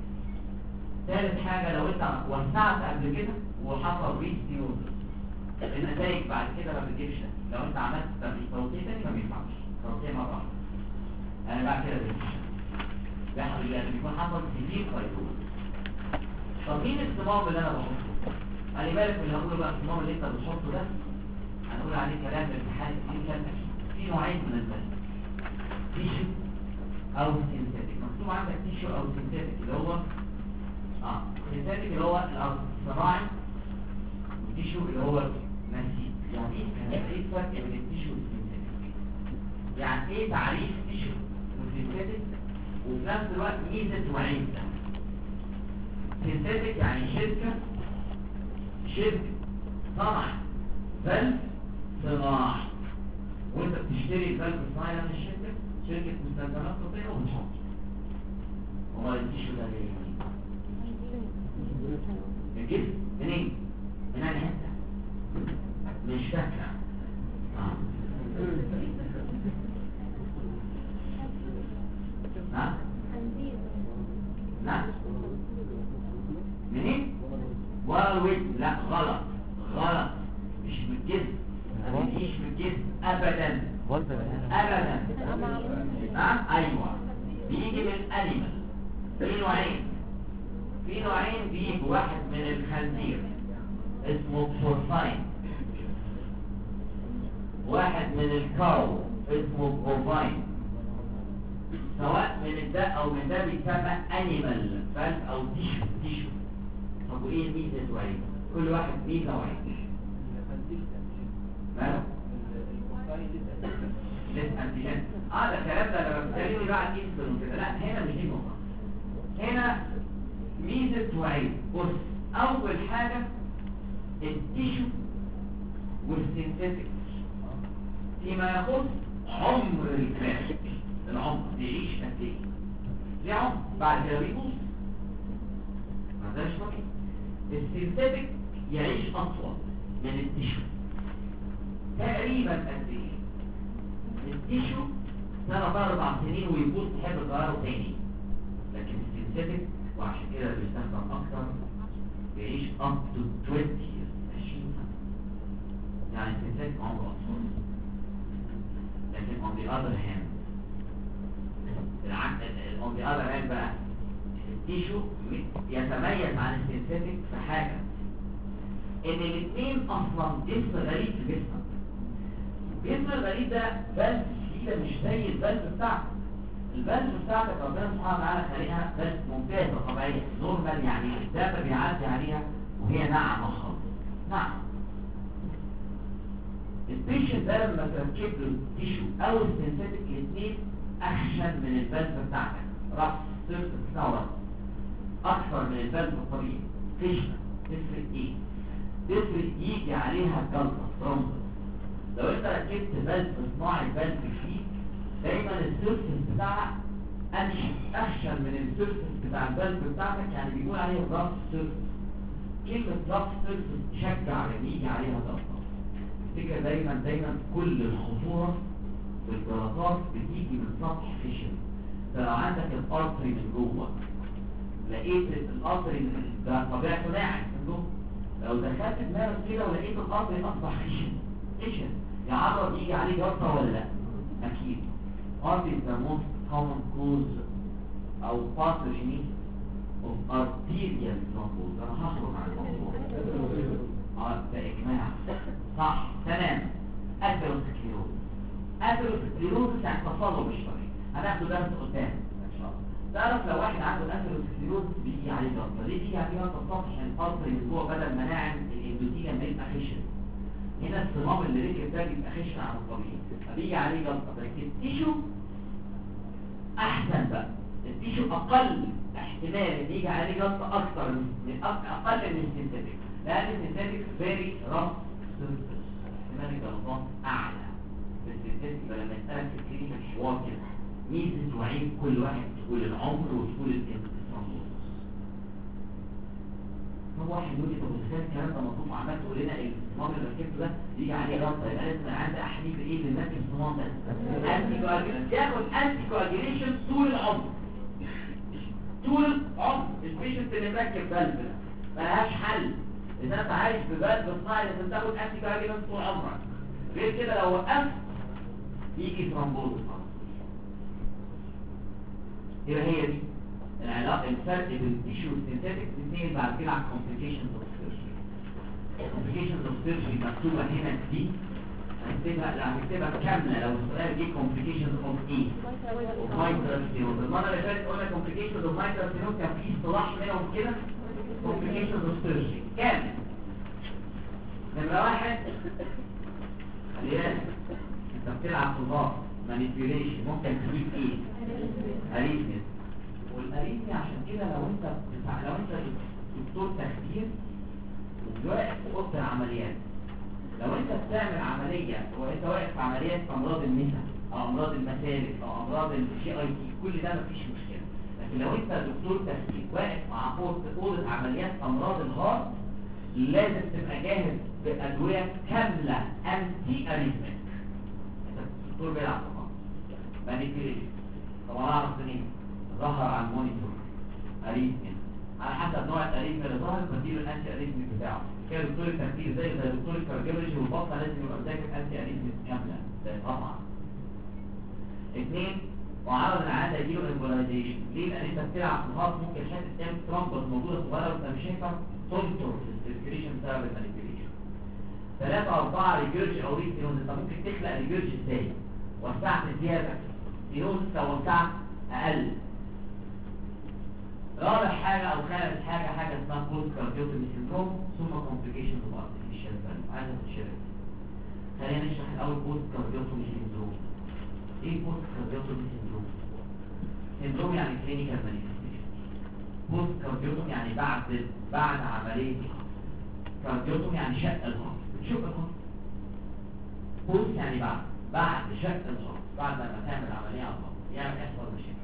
A: ثالث حاجه لو انت وسعت قبل كده وحصل ريستينوز، النتائج بعد كده ما بتجيبش. لو انت عملت توصيه تاني ما بينفعش، توصيه مره واحده انا بعد كده بيجيبش بيحصل يعني بيكون حصل سيفير فايبروز. طب مين الصمام اللي انا بحطه؟ خلي بالك من اللي هقوله بقى، الصمام اللي انت بتحطه ده هنقول عليه كلام الامتحان كتير كلام. في نوعين من الفالف، تيشو او سينثيتيك. مكتوب عندك تيشو او سينثيتيك، اللي هو سينثيتيك اللي هو الصناعي، والتيشو اللي هو نسيج. يعني ايه الفرق بين التيشو والسينثيتيك؟ يعني ايه تعريف تيشو وسينثيتيك؟ وفي نفس الوقت ميزه وعيب. سينثيتيك يعني شركه صنع فالف صناعي، وانت بتشتري الفالف الصناعي من شركه مستلزمات طبيه وبتحط. امال التيشو ده جاي منين؟ الجسم منين؟ من اي حته؟ مش فاكره. لا منين؟ ورا الودن. لا غلط، مش من الجسم، ما بيجيش من الجسم ابدا ابدا. ايوه بيجي من الانيمال. في نوعين بيجي، واحد من الخنزير اسمه بورساين، واحد من الكاو اسمه بوفاين. سواء من ده او من ده بيسمى انيمال فالف او تيشو. طب وايه الميزه وعيب؟ كل واحد ميزه وعيب. ماله؟ للانتيجين. ده الكلام ده لما بتكلمني بقى عن انسولين كده، لا هنا مش دي النقطه. هنا ميزه وعيب. بص، اول حاجه التيشو والسينثيتيك فيما يخص عمر الكلاسيك، العمر بيعيش قد ايه؟ ليه عمر؟ بعد كده بيبوظ، ما ده مش طبيعي. السينثيتيك يعيش اطول من التيشو تقريبا قد ايه؟ التيشو 3-4 سنين ويبوظ تحب تغيره تاني، لكن السينثيتيك وعشان كده بيستخدم اكتر بيعيش up to 20 years، 20 سنة. يعني السينثيتيك عمره اطول. لكن on the other hand on the other hand بقى التيشو يتميز عن السينثيتيك في حاجة، ان الاثنين اصلا جسم غريب في جسمك. الجسم الغريب ده فالف جديدة مش زي الفالف بتاعتك. الفالف بتاعتك ربنا سبحانه وتعالى خليها فالف ممتازة طبيعية نورمال، يعني الدم بيعدي عليها وهي ناعمة خالص، ناعمة. البيشنت ده لما تركب له التيشو او السينثيتيك الاثنين اخشن من الفالف بتاعتك، راس سيرفس بتاعه اكثر من الفالف الطبيعي، خشنة. تفرق ايه؟ تفرق يجي عليها جلطة ترومبس. لو انت ركبت فالف صناعي فالف فيه دايما السيرفس بتاعها اخشن من السيرفس بتاع الفالف بتاعتك، يعني بيقول عليه راس سيرفس. كلمة راس سيرفس تشجع ان يجي عليها جلطة. تفتكر دايما كل الخطورة والجلطات بتيجي من سطح فيشن. فلو عندك الارتري من جوه لقيت القطر ده طبيعته ناعم السندروم. لو دخلت دماغك كده ولقيت القطر اصبح خشن يعرض يجي عليه جلطه ولا لا؟ اكيد. What is the most common cause او pathogeny of arterial thrombosis؟ انا هخرج عن الموضوع. ده اجماع صح تمام. اثيروسكليروز. اثيروسكليروز يعني تصلب الشرايين، هناخده درس قدام ان شاء الله. تعرف لو واحد عنده اثيروسكليروز بيجي عليه جلطه، ليه بيجي عليه جلطه؟ سطح الارتري اللي جوه بدل ما ناعم الاندوثيليوم بيبقى خشن. هنا الصمام اللي ركب ده بيبقى خشن عن الطبيعي، فبيجي عليه جلطه. بس التيشو احسن بقى، التيشو اقل احتمال ان يجي عليه جلطه اكتر من اقل من السينثيتيك، لان السينثيتيك فيري رف سيرفيس، احتمال الجلطات اعلى. السينثيتيك لما يسالك في الكلينيكال حوار كده ميزه وعيب كل واحد، طول العمر وطول الترانزيت. هو واحد يقول لي طب ازاي الكلام ده مطلوب عمال تقول لنا الصمام اللي ركبته ده يجي عليه جلطه، يبقى لازم انا عندي احليل ايه اللي ماسك الصمام ده؟ انتي كواجيليشن. ياخد انتي كواجيليشن طول العمر. طول العمر البيشنت اللي مركب فالف ده ملهاش حل. اذا انت عايش في بلد صناعي لازم تاخد انتي كواجيليشن طول عمرك، غير كده لو وقفت يجي ثرومبوز. يبقى هي دي العلاقه، الفرق بين التيشو والسينثيتيك. الاثنين بعد كده على الكومبليكيشنز اوف سيرجري. الكومبليكيشنز اوف سيرجري مكتوبه هنا دي، هنكتبها كامله لو السؤال جه كومبليكيشنز اوف ايه؟ اوف مايترال ستينوز. المره اللي فاتت قلنا كومبليكيشنز اوف مايترال ستينوز كان في اصطلاح منهم كده كومبليكيشنز اوف سيرجري كامل. نمره واحد خلي بالك انت بتلعب في الباص مانيبيوليشن، ممكن تجيب ايه؟ اريثميا. والاريثميا عشان كده لو انت دكتور تخدير وواقف في اوضه العمليات، لو انت بتعمل عمليه وانت واقف في عمليات امراض النساء او امراض المسالك او امراض الجي اي تي، كل ده مفيش مشكله. لكن لو انت دكتور تخدير واقف مع اوضه عمليات امراض الهارت، لازم تبقى جاهز بادويه كامله انتي اريثميك. انت الدكتور بيلعب في الهارت مانيبيوليشن. طب انا اعرف منين؟ ظهر على المونيتور اريثميا، على حسب نوع الاريثميا اللي ظهر بديله الانتي اريثميك بتاعه. كده دكتور التخدير زي دكتور الكارديولوجي والبطنه لازم يبقى مذاكر انتي اريثميك كامله، ده طبعا. اثنين، معرض العاده يجيله امبولايزيشن. ليه؟ لان انت بتلعب في الهارت، ممكن حته تعمل ترامبس موجوده صغيره وانت مش شايفها تنطر في السيركيليشن بسبب المانيبيوليشن. ثلاثه اربعه ريجيرج او ريستينوز. انت ممكن تخلق ريجيرج ازاي؟ وسعت زياده، ستينوز لو وسعت اقل. رابع حاجة أو خامس حاجة اسمها بوست كارديوتومي سيندروم، ثم كومبليكيشنز اوف ارتفيشال فالف. عايزة تتشرح. خلينا نشرح الأول بوست كارديوتومي سيندروم. إيه بوست كارديوتومي سيندروم؟ سيندروم يعني كلينيكال مانيفستيشن. بوست كارديوتومي يعني بعد عملية كارديوتومي يعني شق الهارت، بتشق الهارت. بوست يعني بعد شق الهارت، بعد ما تعمل عملية على الهارت يعني يحصل مشاكل.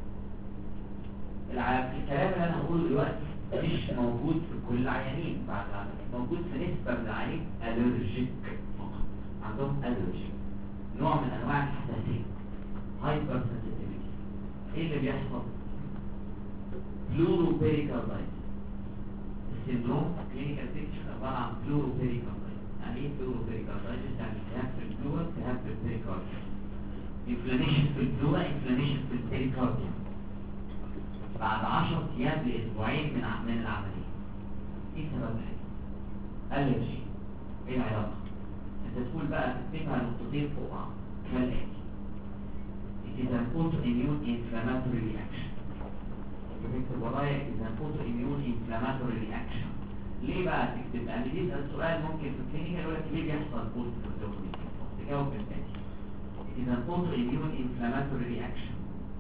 A: الكلام اللي انا هقوله دلوقتي مش موجود في كل العيانين، بعد موجود في نسبة من العيانين الرجيك فقط، عندهم الرجيك، نوع من انواع الحساسية، هايبر سنسيتيفيتي. ايه اللي بيحصل؟ بلوروبيريكاردايتس. السندروم كلينيكال بيكتشر عبارة عن بلوروبيريكاردايتس. يعني ايه بلوروبيريكاردايتس؟ يعني التهاب في البلورا، التهاب في البيريكارديوم، انفلاميشن في البلورا، انفلاميشن في البيريكارديوم بعد 10 ايام لاسبوعين من العمليه. ايه سبب الحاجه؟ الرجي. ايه العلاقه؟ انت تقول بقى تكتبها نقطتين فوق بعض كالاتي: it is an autoimmune inflammatory reaction. تكتب ورايا it is an autoimmune inflammatory reaction. ليه بقى تكتب؟ لان دي السؤال ممكن في الكلينيكال يقول لك ليه بيحصل بوست كارديوتومي؟ تجاوب بالتالي it is an autoimmune inflammatory reaction.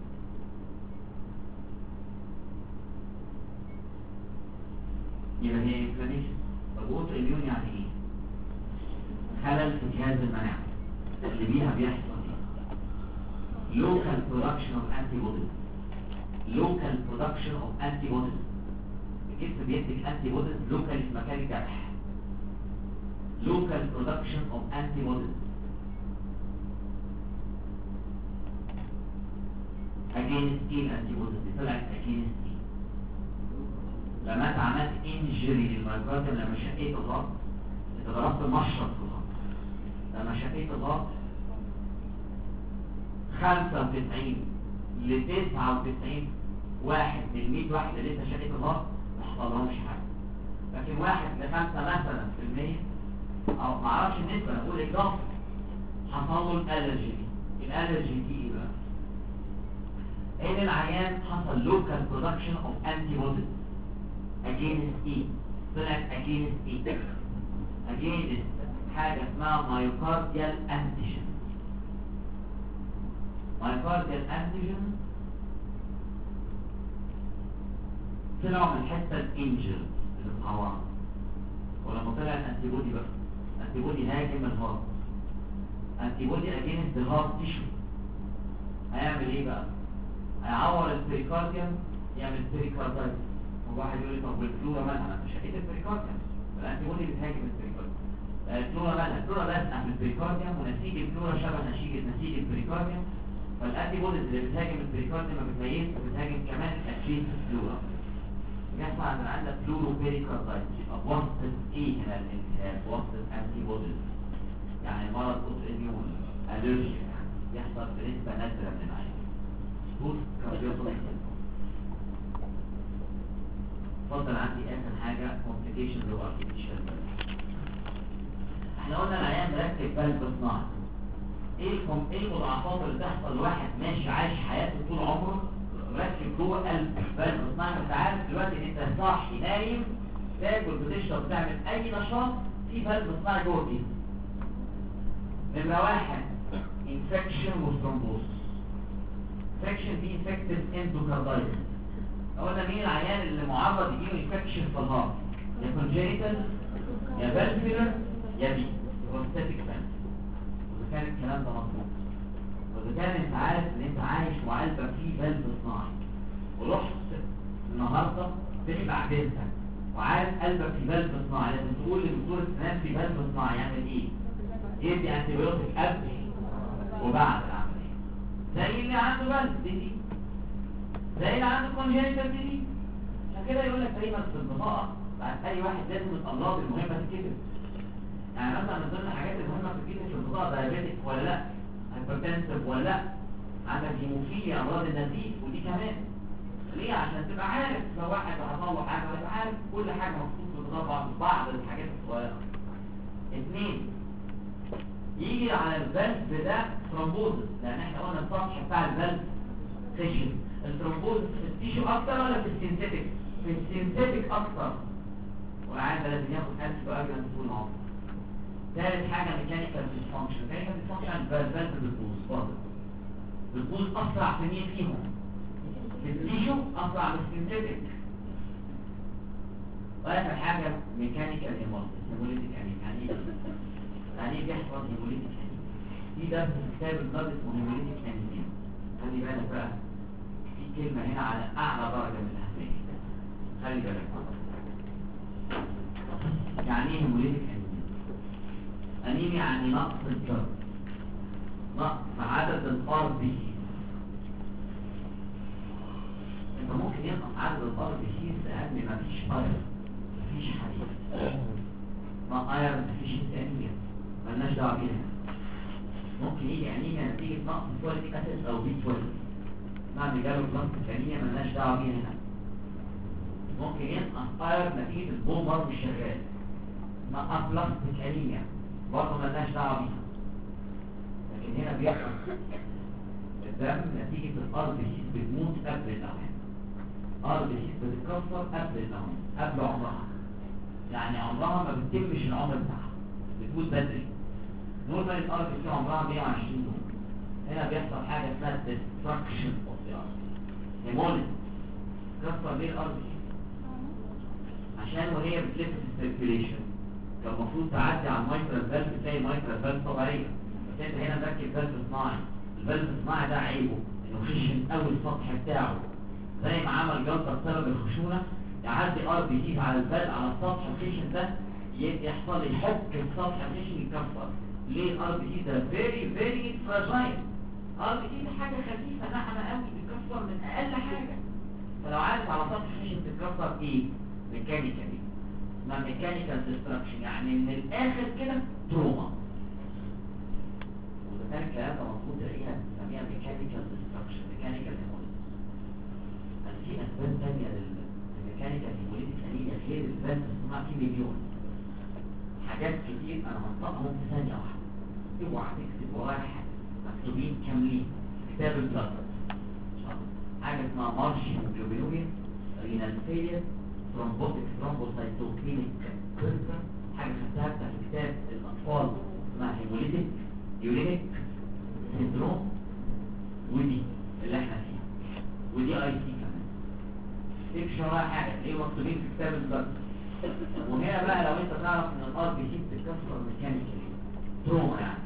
A: يبقى هي انفلاميشن. طب اوتو اميون يعني ايه؟ خلل في جهاز المناعه اللي بيها بيحصل ايه؟ لوكال برودكشن اوف انتي بوديز. لوكال برودكشن اوف انتي بوديز. الجسم بينتج انتي بوديز لوكال في مكان الجرح. لوكال برودكشن اوف انتي بوديز اجينست ايه؟ الانتي بوديز دي طلعت اجينست ايه؟ عملت انجري للمايوكارديوم لما شقيت الضغط، انت ضربت مشرط في الضغط. لما شقيت الضغط 95 ل 99 واحد من 100 واحد اللي انت شقيت الضغط ما حصلهمش حاجه، لكن 1 ل 5 مثلا في المية او معرفش النسبه، نقول اضافه حصل له الالرجي دي. الالرجي دي ايه بقى؟ ان العيان حصل local production of antibodies against ايه؟ طلعت against ايه؟ against حاجه اسمها myocardial antigen. myocardial antigen طلعوا من الحته الانجل اللي متعوره، ولما طلع الانتيبودي بقى انتيبودي هاجم الهارت، انتيبودي اجينست الهارت تيشو، هيعمل ايه بقى؟ هيعور البريكارديوم، يعمل بريكاردايتس. وواحد يقول لي طب والفلورا مالها؟ انا مش شقيت البريكارديوم، الانتيبودي بتهاجم البريكارديوم. الفلورا مالها؟ الفلورا لازقه في البريكارديوم، ونسيج الفلورا شبه نسيج البريكارديوم، فالانتيبوديز اللي بتهاجم البريكارديوم ما بتميزش، بتهاجم كمان الادجينت الفلورا. يحصل عندنا فلورو بيريكاردايتس. يبقى وسط ايه هنا الالتهاب؟ وسط الانتيبوديز، يعني مرض اوتوميون الرجيك يحصل بنسبه نادره من العيان. بوست كارديوتومي. اتفضل. عندي اخر حاجه كومبليكيشنز اوف ارتفيشال فالف. احنا قلنا العيان مركب فالف صناعي. ايه المضاعفات اللي تحصل لواحد ماشي عايش حياته طول عمره مركب جوه قلب فالف صناعي؟ انت عارف دلوقتي ان انت صاحي نايم تاكل بتشرب تعمل اي نشاط في فالف صناعي جوه الجسم. نمرة 1 infection وثرومبوز. infection دي infected endocarditis. قلنا مين العيان اللي معرض يجيله infection في الهارت؟ يا congenital يا valvular يا بي prosthetic valve. وإذا كان الكلام ده مظبوط، وإذا كان انت عارف ان انت عايش وقلبك فيه فالف صناعي، ورحت النهارده تخلع جلدك وعارف قلبك فيه فالف صناعي، لازم تقول لدكتور السنان في فالف صناعي يعمل ايه؟ يدي انتيبيوتيك قبل وبعد العمليه. زي اللي عنده فالف دي، زي اللي عنده كونجنتال دي. عشان كده يقول لك دايما في البطاقه بعد اي واحد لازم الامراض المهمه تتكتب. يعني مثلا من ضمن الحاجات المهمه تتكتب في البطاقه دايابيتك ولا لا، هايبرتنسيف ولا لا، عندك هيموفيليا امراض النزيف، ودي كمان ليه؟ عشان تبقى عارف لو واحد حصل له حاجه تبقى عارف كل حاجه مكتوب في البطاقه، بعض الحاجات الصغيره. 2 يجي على الفالف ده ثرومبوزس، لان احنا قلنا السطح بتاع الفالف خشن. الثرومبوزس في التيشو اكتر ولا في السينثيتك؟ في السينثيتك اكتر، والعيان ده لازم ياخد انتي بايوتيك طول العمر. ثالث حاجه ميكانيكال ديسفانكشن. ميكانيكال ديسفانكشن الفالف بتبوظ برضه، بتبوظ اسرع في مين فيهم؟ في التيشو اسرع من السينثيتك. واخر حاجه ميكانيكال هيموليتيك انيميا. يعني ايه بيحصل هيموليتيك انيميا؟ في ده في كتاب البلاد اسمه هيموليتيك انيميا. خلي بالك بقى، في كلمه هنا على اعلى درجه من الاهميه، خلي بالك. يعني ايه هيموليتيك انيميا؟ انيميا يعني نقص الدم، نقص عدد الار بي سي. انت ممكن ينقص عدد الار بي سي لان مفيش ايرون، مفيش حديد. ما ايرون مفيش انيميا، مالناش دعوه بيها. ممكن يجي انيميا نتيجه نقص فوليك اسيد او بي 12، بعد جاله بلاستيك انيميا مالناش دعوه بيها هنا. ممكن ينقص ايرون نتيجه البون برضه مش شغال، نقص بلاستيك انيميا برضه مالناش دعوه بيها. لكن هنا بيحصل الدم نتيجه الار بي سي بتموت قبل الاوان. ار بي سي بتتكسر قبل الاوان، قبل عمرها، يعني عمرها ما بتتمش العمر بتاعها، بتموت بدري. نورمال الار بي سي عمرها 120 يوم. هنا بيحصل حاجه اسمها ديستراكشن اوف ذا ار هيموليز. كسر ليه الار بي سي؟ عشان وهي بتلف في السيركيوليشن كان المفروض تعدي على المايترال فالف، تلاقي المايترال فالف طبيعيه، بس انت هنا مركب فالف صناعي. الفالف الصناعي ده عيبه انه خشن قوي السطح بتاعه، زي ما عمل جلطه بسبب الخشونه، يعدي ار بي سي على الفالف على السطح الخشن ده، يحصل يحك السطح الخشن يتكسر. ليه الار بي سي ده فيري فراجايل؟ ار بي سي ده حاجه خفيفه ناعمه قوي، بتتكسر من اقل حاجه. فلو عادت على سطح خشن تتكسر ايه؟ ميكانيكالي، اسمها ميكانيكال ديستراكشن، يعني من الاخر كده تروما. واذا كان الكلام ده مظبوط تلاقيها بنسميها ميكانيكال ديستراكشن، ميكانيكال هيموليتس. يعني في اسباب ثانيه للميكانيكال هيموليتس انيميا غير البلد اسمها في مليون حاجات كتير انا هنطقهم في ثانيه واحده. اوعى تكتب ورايا حاجه، مكتوبين كاملين كتاب البلد. حاجه اسمها مارش هيموجلوبينوريا، رينال فيلير، ثرومبوتيك ثرومبوسايتوكينيك كيركر، حاجه خدتها في كتاب الاطفال اسمها هيموليتيك يورينيك سيندروم، ودي اللي احنا فيها، ودي اي سي كمان. تكشف ورايا حاجه ايه مكتوبين في كتاب البلد. وهنا بقى لو انت تعرف ان الار بي سي بتتكسر ميكانيكالي تروما، يعني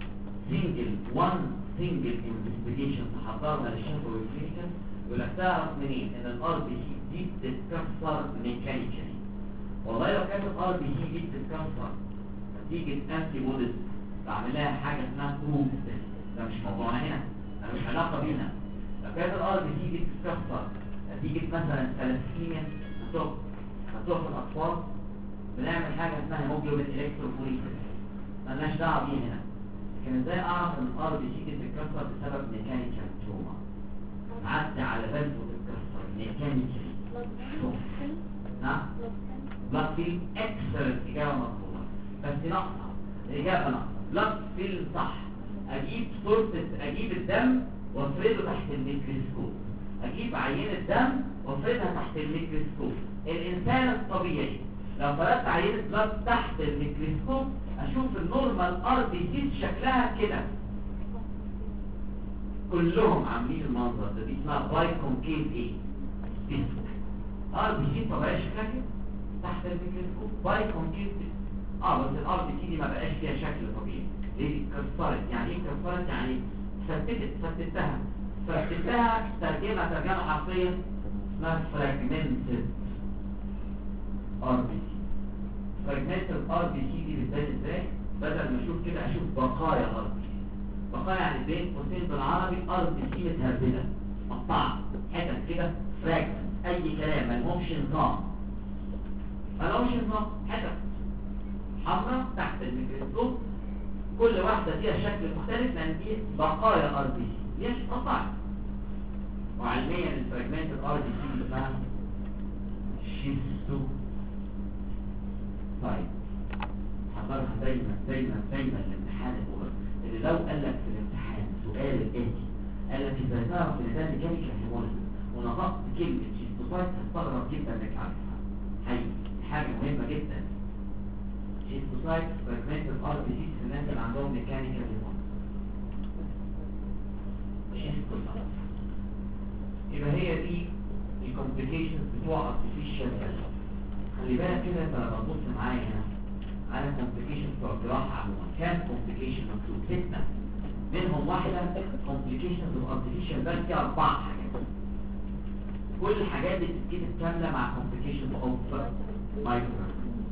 A: سنجل انفستيجيشن تحضرها للشفوي والكلينيكال، يقول لك تعرف منين ان الار بي سي دي بتتكسر ميكانيكالي. والله لو كانت الار بي سي دي بتتكسر نتيجه انتي بوديز بعمل لها حاجه اسمها كروز تيست، ده مش موضوعنا هنا، ده مش علاقه بينا. لو كانت الار بي سي دي بتتكسر نتيجه مثلا ثلاثيميا هتروح في الاطفال بنعمل حاجه اسمها هيموجلوبين الكتروفوريسيس، مالناش دعوه بيه هنا. لكن ازاي اعرف ان الار بي سي بتتكسر بسبب ميكانيكال تروما؟ عدي على بالك وتتكسر ميكانيكالي. نعم بلاد فيلم اكثر اجابه مطلوبه بس ناقصه، الاجابه ناقصه. بلاد فيلم صح، اجيب الدم وافرده تحت الميكروسكوب، اجيب عينه دم وافردها تحت الميكروسكوب. الانسان الطبيعي لو فردت عينه بلاد تحت الميكروسكوب اشوف النورمال ار بي سي شكلها كده، كلهم عاملين المنظر ده، دي اسمها باي كونكيف ايه ديسك. ار بي سي طبيعي شكلها كده تحت الميكروسكوب باي كونكيف ديسك. بس الار بي سي دي ما بقاش فيها شكل طبيعي، دي اتكسرت. يعني ايه اتكسرت؟ يعني فتتها ترجمه حرفيا اسمها فراجمنتد ار بي سي. فراجمنتد ار بي سي دي بتبان ازاي؟ بدل ما اشوف كده اشوف بقايا ار بي سي. بقايا يعني بين قوسين بالعربي ار بي سي متهربده مقطعه حتت كده، فراجمنت، اي كلام مالهمش نظام، حتت حمراء تحت الميكروسكوب، كل واحده فيها شكل مختلف لان دي بقايا ار بي سي مش قطعت. وعلميا الفراجمنتد ار بي سي اسمها شيستو. طيب حضرها دايما الامتحان اللي لو قال لك في الامتحان سؤال الاتي قال لك ازاي تعرف ان ده ميكانيكال هيموليز ونطقت كلمه شيستوسايت هتستغرب جدا انك عارفها. حقيقي حاجه مهمه جدا. شيستوسايت فراجمنتد ار بي سي في الناس اللي عندهم ميكانيكال هيموليز. شيستوسايت يبقى هي دي الكومبليكيشنز بتوع ارتفيشال فالف. خلي بالك كده انت لما تبص معايا هنا على كومبليكيشنز بتوع الجراحه عموما، كام كومبليكيشن مكتوب؟ 6 منهم واحده كومبليكيشنز اوف ارتفيشال فالف فيها 4 حاجات. كل الحاجات دي بتتكتب كامله مع كومبليكيشنز اوف مايكرو.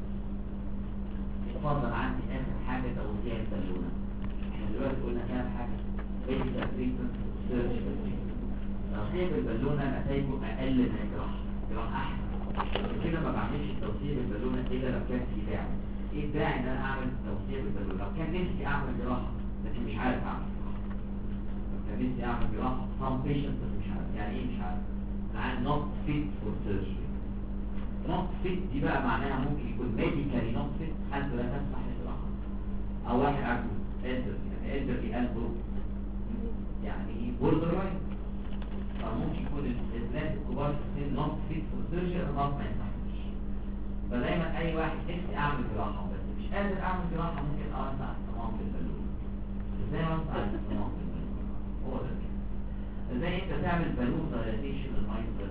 A: اتفضل عندي اخر حاجه توزيع البالونه. احنا دلوقتي قلنا كام حاجه؟ بيزك تريتمنت سيرجري. توزيع البالونه نتائجه اقل من الجراحه احسن. كده ما بعملش توصيل بالبالونه الا لو كان في داعي. ايه الداعي ان انا اعمل توصيل بالبالونه؟ لو كان نفسي اعمل جراحه لكن مش عارف اعمل جراحه. لو كان نفسي اعمل جراحه some patients بس مش عارف. يعني ايه مش عارف؟ يعني not fit for surgery. not fit دي بقى معناها ممكن يكون medically not fit، حالته لا تسمح للجراحه، او واحد عنده elderly قلبه يعني borderline، ممكن يكون الناس الكبار في السن نوت فيت فور سيرجري ما ينفعش. فدايما اي واحد نفسي اعمل جراحه بس مش قادر اعمل جراحه ممكن اوسع الصمام في البالونه. ازاي اوسع الصمام في البالونه؟ هو ده كده. ازاي انت تعمل بالون دايلاتيشن للمايترال؟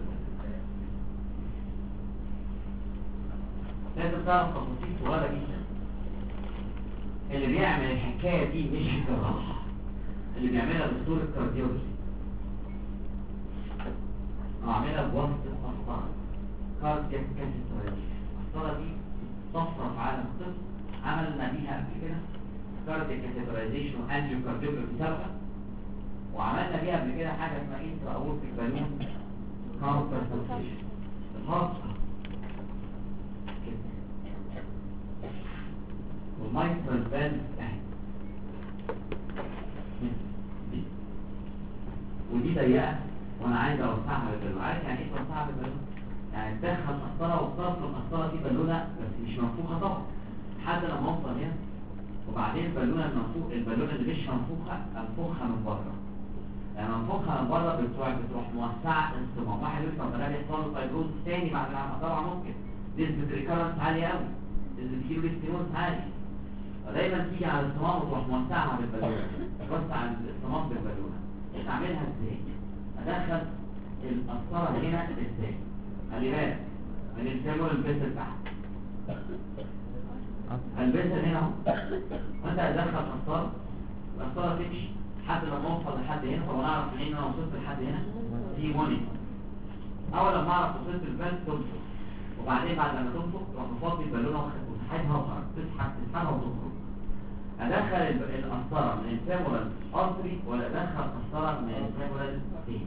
A: لازم تعرف تفاصيل صغيره جدا. اللي بيعمل الحكايه دي مش جراحه، اللي بيعملها دكتور الكارديولوجي. اعملها بواسطه مسطره كاردياك كاسيترايزيشن. المسطره دي طفره في عالم الطب، عملنا بيها قبل كده كاردياك كاسيترايزيشن وانجيو كارديوجرافي سابقا، وعملنا بيها قبل كده حاجه اسمها انترا اورتيك بالون كاونتر سيركيشن. الهارت بال اهي ودي ضيقه وانا عايز اوسعها بالبالونه. عارف يعني ايه توسعها بالبالونه؟ يعني تدخل قسطره وطرف القسطره دي بالونه بس مش منفوخه طبعا لحد لما اوصل هنا، وبعدين البالونه البالونه اللي مش منفوخه انفخها من بره. لما انفخها من بره بتروح موسعه الصمام. واحد يقول طب ده بيحصل له فايبروز تاني بعد العمل؟ طبعا ممكن، نسبه ريكارنس عاليه قوي، نسبه كيلو عالي، فدايما تيجي على الصمام وتروح موسعها بالبالونه. توسع الصمام بالبالونه. تعملها ازاي؟ ادخل القسطره هنا ازاي؟ خلي بالك من الفيمور البسل تحت، البسل هنا اهو، وانت هتدخل قسطره، القسطره تمشي لحد لما اوصل لحد هنا. طب انا اعرف منين ان انا وصلت لحد هنا؟ في مونيتور. اول لما اعرف وصلت الفالف تنفخ، وبعدين بعد لما تنفخ تروح مفضي البالونه وتسحبها وخرج، تسحبها وتخرج. ادخل القسطره من الفيمورال ارتري ولا ادخل قسطره من الفيمورال فين؟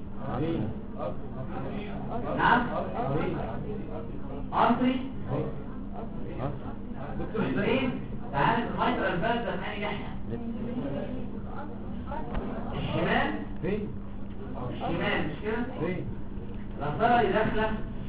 A: نعم ارتري فين؟ تعالى المايترال فالف ده ثاني ناحيه الشمال
B: فين؟
A: الشمال مش كده؟
B: فين؟
A: القسطره اللي داخله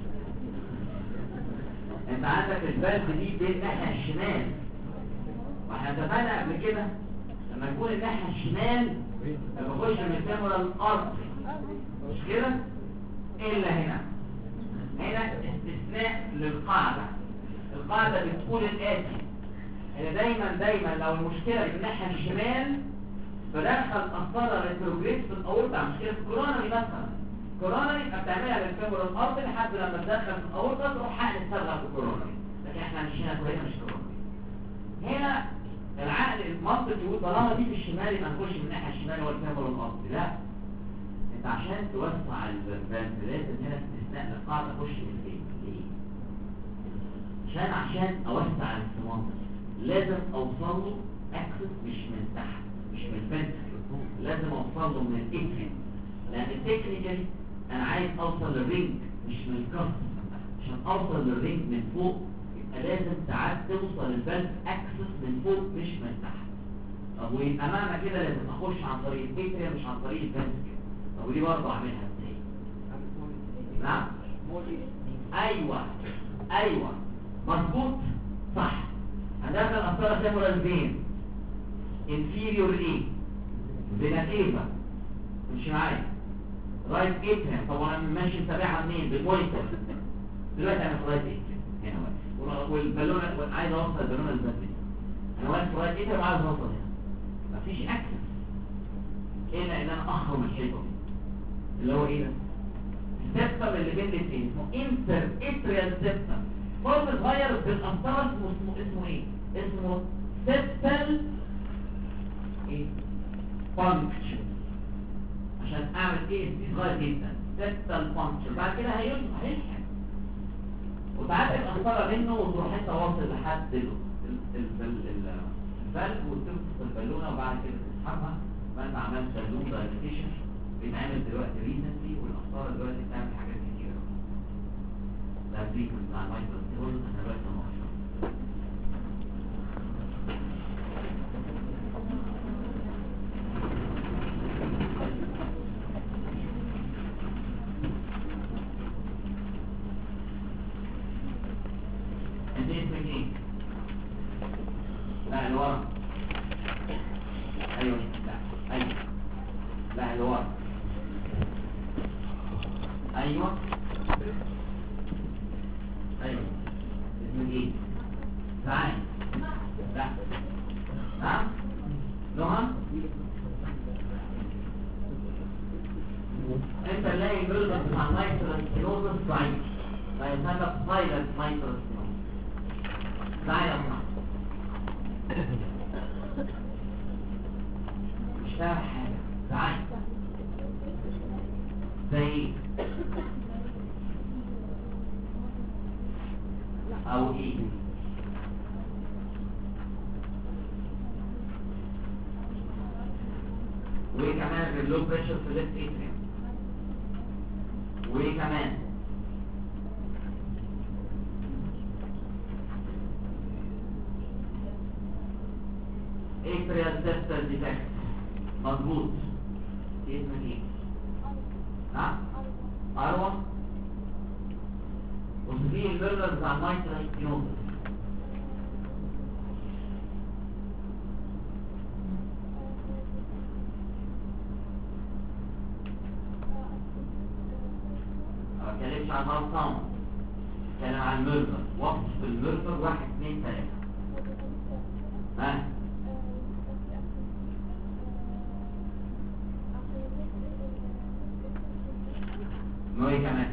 A: انت عندك الفالف دي بين الناحيه الشمال، واحنا اتفقنا قبل كده لما يكون الناحيه الشمال بخش من الفيمورال ارتري مش كده؟ الا هنا استثناء للقاعده. القاعده بتقول الاتي ان دايما لو المشكله في الناحيه الشمال بدخل قسطره ريتروجريد في الاورطه. مشكله في الكورونري مثلا، الكورونري بتعملها بالفيمورال ارتري لحد لما تدخل في الاورطه تروح حقن الصبغه في الكورونري، لكن احنا مشينا كويس مش كورونري. هنا العقل المنطق يقول طالما دي في الشمال يبقى نخش من الناحيه الشمال هو الفيمورال ارتري. لا، انت عشان توسع الفالف لازم هنا استثناء للقاعده تخش من فين؟ ليه؟ عشان اوسع الصمام لازم اوصل له اكسس مش من تحت مش من الفنتركل، لازم اوصل له من الاتريم، لان التكنيكالي انا عايز اوصل للرينج مش من الكف. عشان اوصل للرينج من فوق يبقى لازم ساعات توصل الفالف اكسس من فوق مش من تحت. طب ويبقى معنى كده لازم اخش عن طريق الاتريم مش عن طريق الفنتركل. طب ودي برضه اعملها ازاي؟ نعم ايوه مظبوط صح. هندخل قسطره فيمورال فين انفيريور ايه فيناتيفا مش معايا رايت اتريم. طب انا ماشي متابعها منين؟ بالمونيتور. دلوقتي انا في رايت اتريم هنا واقف، والبالونه عايز اوصل البالونه البدري، انا واقف في رايت اتريم وعايز اوصل هنا، مفيش اكسس الا ان انا اخرم الحيطه دي اللي هو ايه ده؟ السبتم اللي بين الاثنين اسمه انتر اتريال سبتم. فرد صغير في القسطره اسمه ايه؟ اسمه سبتال ايه؟ فانكشن. عشان اعمل ايه دي صغير جدا سبتال فانكشن. بعد كده هيشحن وتعدي القسطره منه وتروح انت واصل لحد الفالف وتمسك البالونه وبعد كده تسحبها. ما انت عملت لوب دايليتيشن بيتعمل دلوقتي ريسنتلي، والقسطره دلوقتي بتعمل حاجات كتير قوي. ده التريتمنت بتاع المايكرو ستيرويد احنا دلوقتي هنوصل. انت اسمك ايه؟ لا اللي ورا. ايوه لا اللي ورا. ايوه اسمك ايه؟ تعالى. لا نعم نهى. انت نلاقي البلد بتاع المايكروسكلوزس ضعيف فيسمى سايلنت مايكروسكلوزس. تعالى يا اسمع مش فاهم حاجه. تعالى زي ايه؟ او ايه؟ وكمان باللو بريشر في الليفت اتريم. وكمان اتريال سيستر ديفكت مظبوط. دي اسمها ايه؟ نعم اروى. وفي الميرلر بتاع المايترال ستينوزس ما بتكلمش عن هارت ساوند، بتكلم عن الميرلر. وصف الميرلر 1 2 3. ها نوعي كمان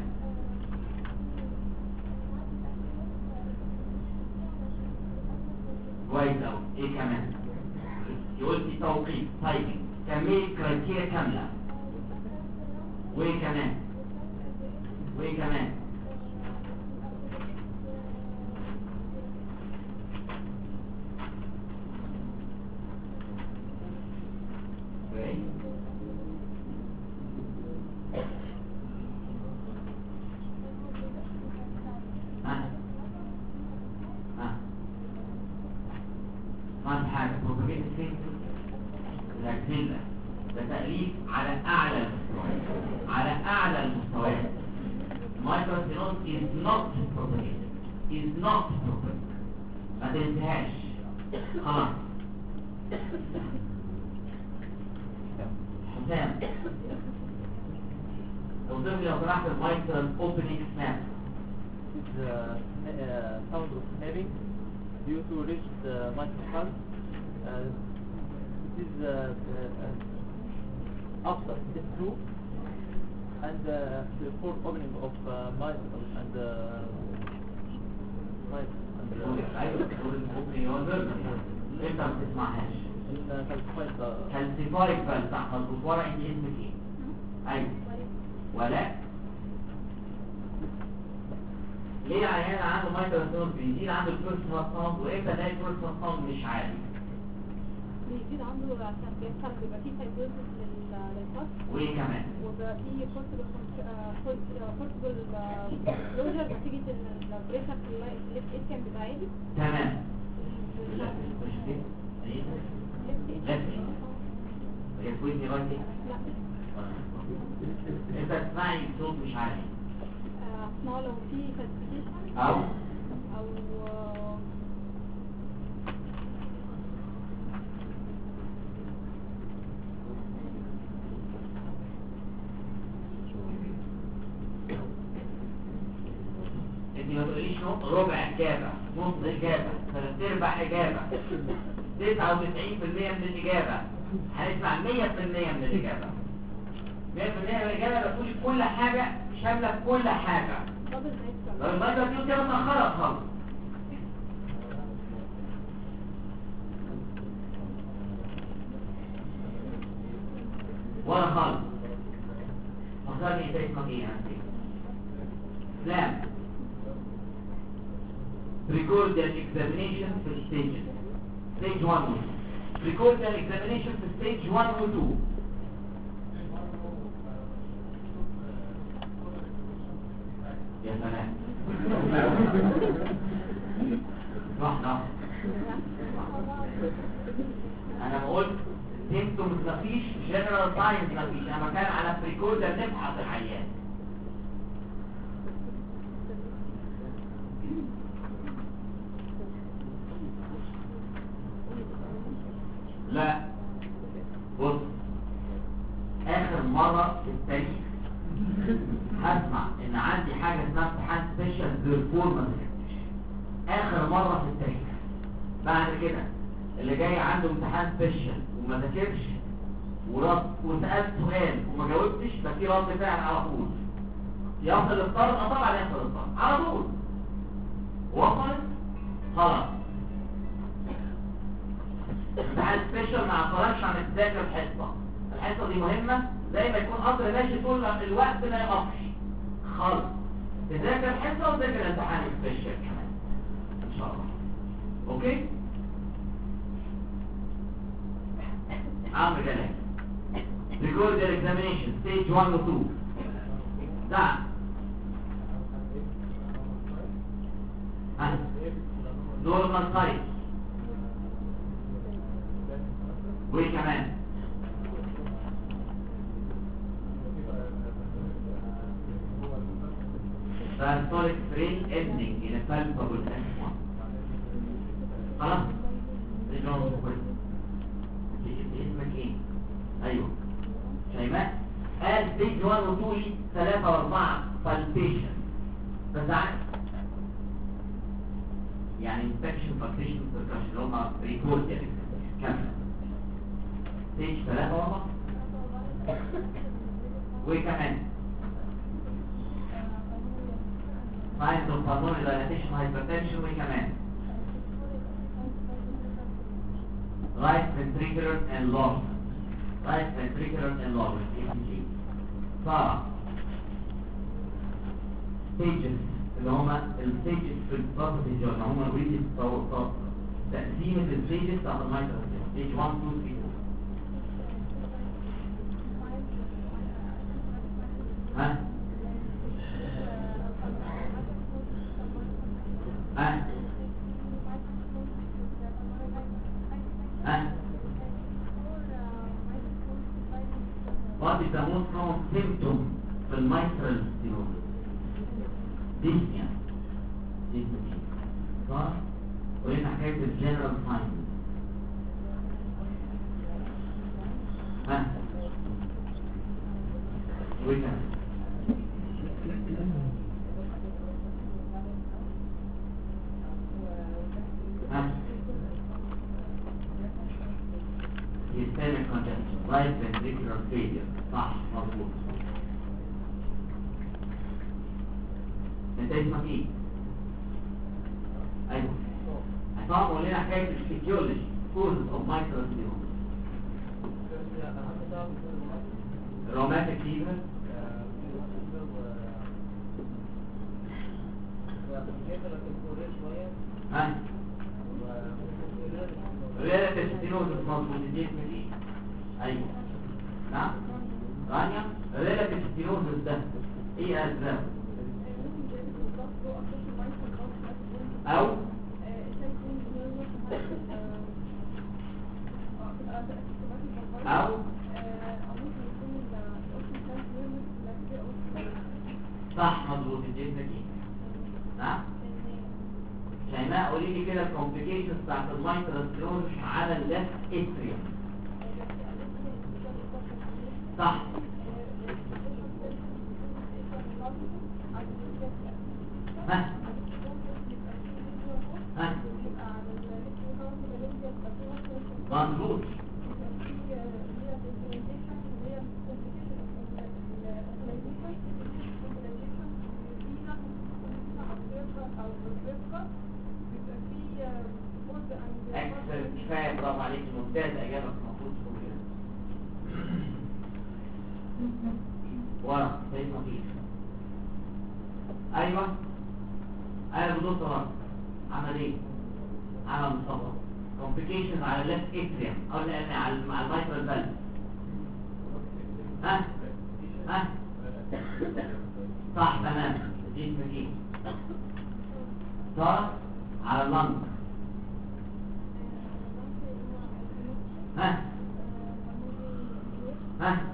A: كويس أوي. ايه كمان؟ قلتي توقيت تايمينج، كمية كرايتيريا كاملة. وايه كمان؟ وايه كمان؟ ما حاجة بروباجيت سيستم الأجهزة ده تأليف على أعلى المستويات، على أعلى المستويات. مايكروسينوز is not propagated، is not propagated. ما تنساهاش خلاص. حسام اوصف لي لو سمحت المايكرو اوبننج سناب.
C: sound of snapping due to reached microphone. It is after step 2 and the full opening of mitral and
A: ايوه اوبننج يوزر انت ما بتسمعهاش. كالسيفايد فالتحت الصورة انت اسمك ايه؟ ايوه ولاء. ليه عيان عنده مايكروسينوز بيزيد عنده البيرسونال ساوند، وامتى الاقي البيرسونال ساوند مش عالي؟
D: بيزيد عنده عشان بيحصل بيبقى فيه سايكوزيس للفص.
A: وايه كمان؟
D: وبيبقى فيه فورسبل كلوجر نتيجة ان البريشر في الليفت ايد كان بيبقى عالي.
A: تمام. لفت هي كويسني رايتي؟
D: لا
A: انت تسمعي صوت مش عالي
D: اسمعه لو في كالسيفيكيشن
A: او انت ما تقوليش ربع اجابه، نص اجابه، ثلاث ارباع اجابه، 99% من الاجابه. هنسمع 100% من الاجابه. 100% من الاجابه بتقول كل حاجه شامله كل حاجه. لو المايكرو دي كده متاخره خالص. ولا خالص. فكرني انت اسمك ايه يا انت؟ اسلام. record the examination في stages. stage 1 و 2. record the examination في stage 1 و 2. يا سلام. واحدة. انا ما قلت symptoms مفيش، general signs مفيش. انا بتكلم على precord نفحص العيان. لا بص، اخر مرة في التاريخ هسمع ان عندي حاجة اسمها امتحان سبيشال بيرفورمانس ما ذاكرتش. اخر مرة في التاريخ. بعد كده اللي جاي عنده امتحان سبيشال وما ذاكرش ورد وسألت سؤال وما جاوبتش، ده في رد فعل على طول. يصل الطرد؟ طبعا يصل الطرد على طول. وصلت؟ خلاص. امتحان سبيشال ما عطلكش عن تذاكر الحصة. الحصة دي مهمة، زي ما يكون قطر ماشي طول الوقت ما يقفش خالص. تذاكر الحصة وتذاكر الامتحان سبيشال كمان ان شاء الله. اوكي؟ عمرو جلال. record the examination stage 1 و 2. ده normal size. وايه كمان؟ diastolic brain evening in a palpable S1. خلاص؟ رجعوا كويس. اسمك ايه؟ ايوه شيماء قال ستيج 1 و 2 لي 3 و4 palpation بس عارف يعني inspection palpation percussion اللي هم ريكورد يعني كاملة ستيج 3 و4 وكمان signs of pulmonary dilatation hypertension وكمان right ventricular enlargement right ventricular enlargement ECG صار stages اللي هما الستيجز في البروسيس اللي هما اوريدي تقسيمة الستيجز بتاعت المايكرو ستيج 1 2 3 ها ها ها what is the most common symptom في المايترال stenosis dyspnea صح ولينا حكاية الجنرال ساينز ها وكذا systemic congestion right ventricular failure صح مظبوط انت اسمك ايه؟ ايوه هتعرف قول لنا حكايه الفيسيولوجي causes of mitral stenosis rheumatic fever ها relative stenosis مظبوط دي اسمك ايه؟ ايوه نعم رانيا relative stenosis ده ايه اسبابه؟ او صح مظبوط الجسم دي نعم شيماء قولي لي كده الكومبليكيشنز بتاعت المايترال ستينوزس على الليفت اتريوم صح ها ها مظبوط اكثر كفايه برافو عليك ممتاز اجابه المفروض تكون كده ورا زي ما فيش ايوه انا بدون طبعا عمل ايه عمل مصطفى complications على الليفت اتريوم او على المايترال فالف ها ها صح تمام دي اسمك ايه صار على اللنج ها ها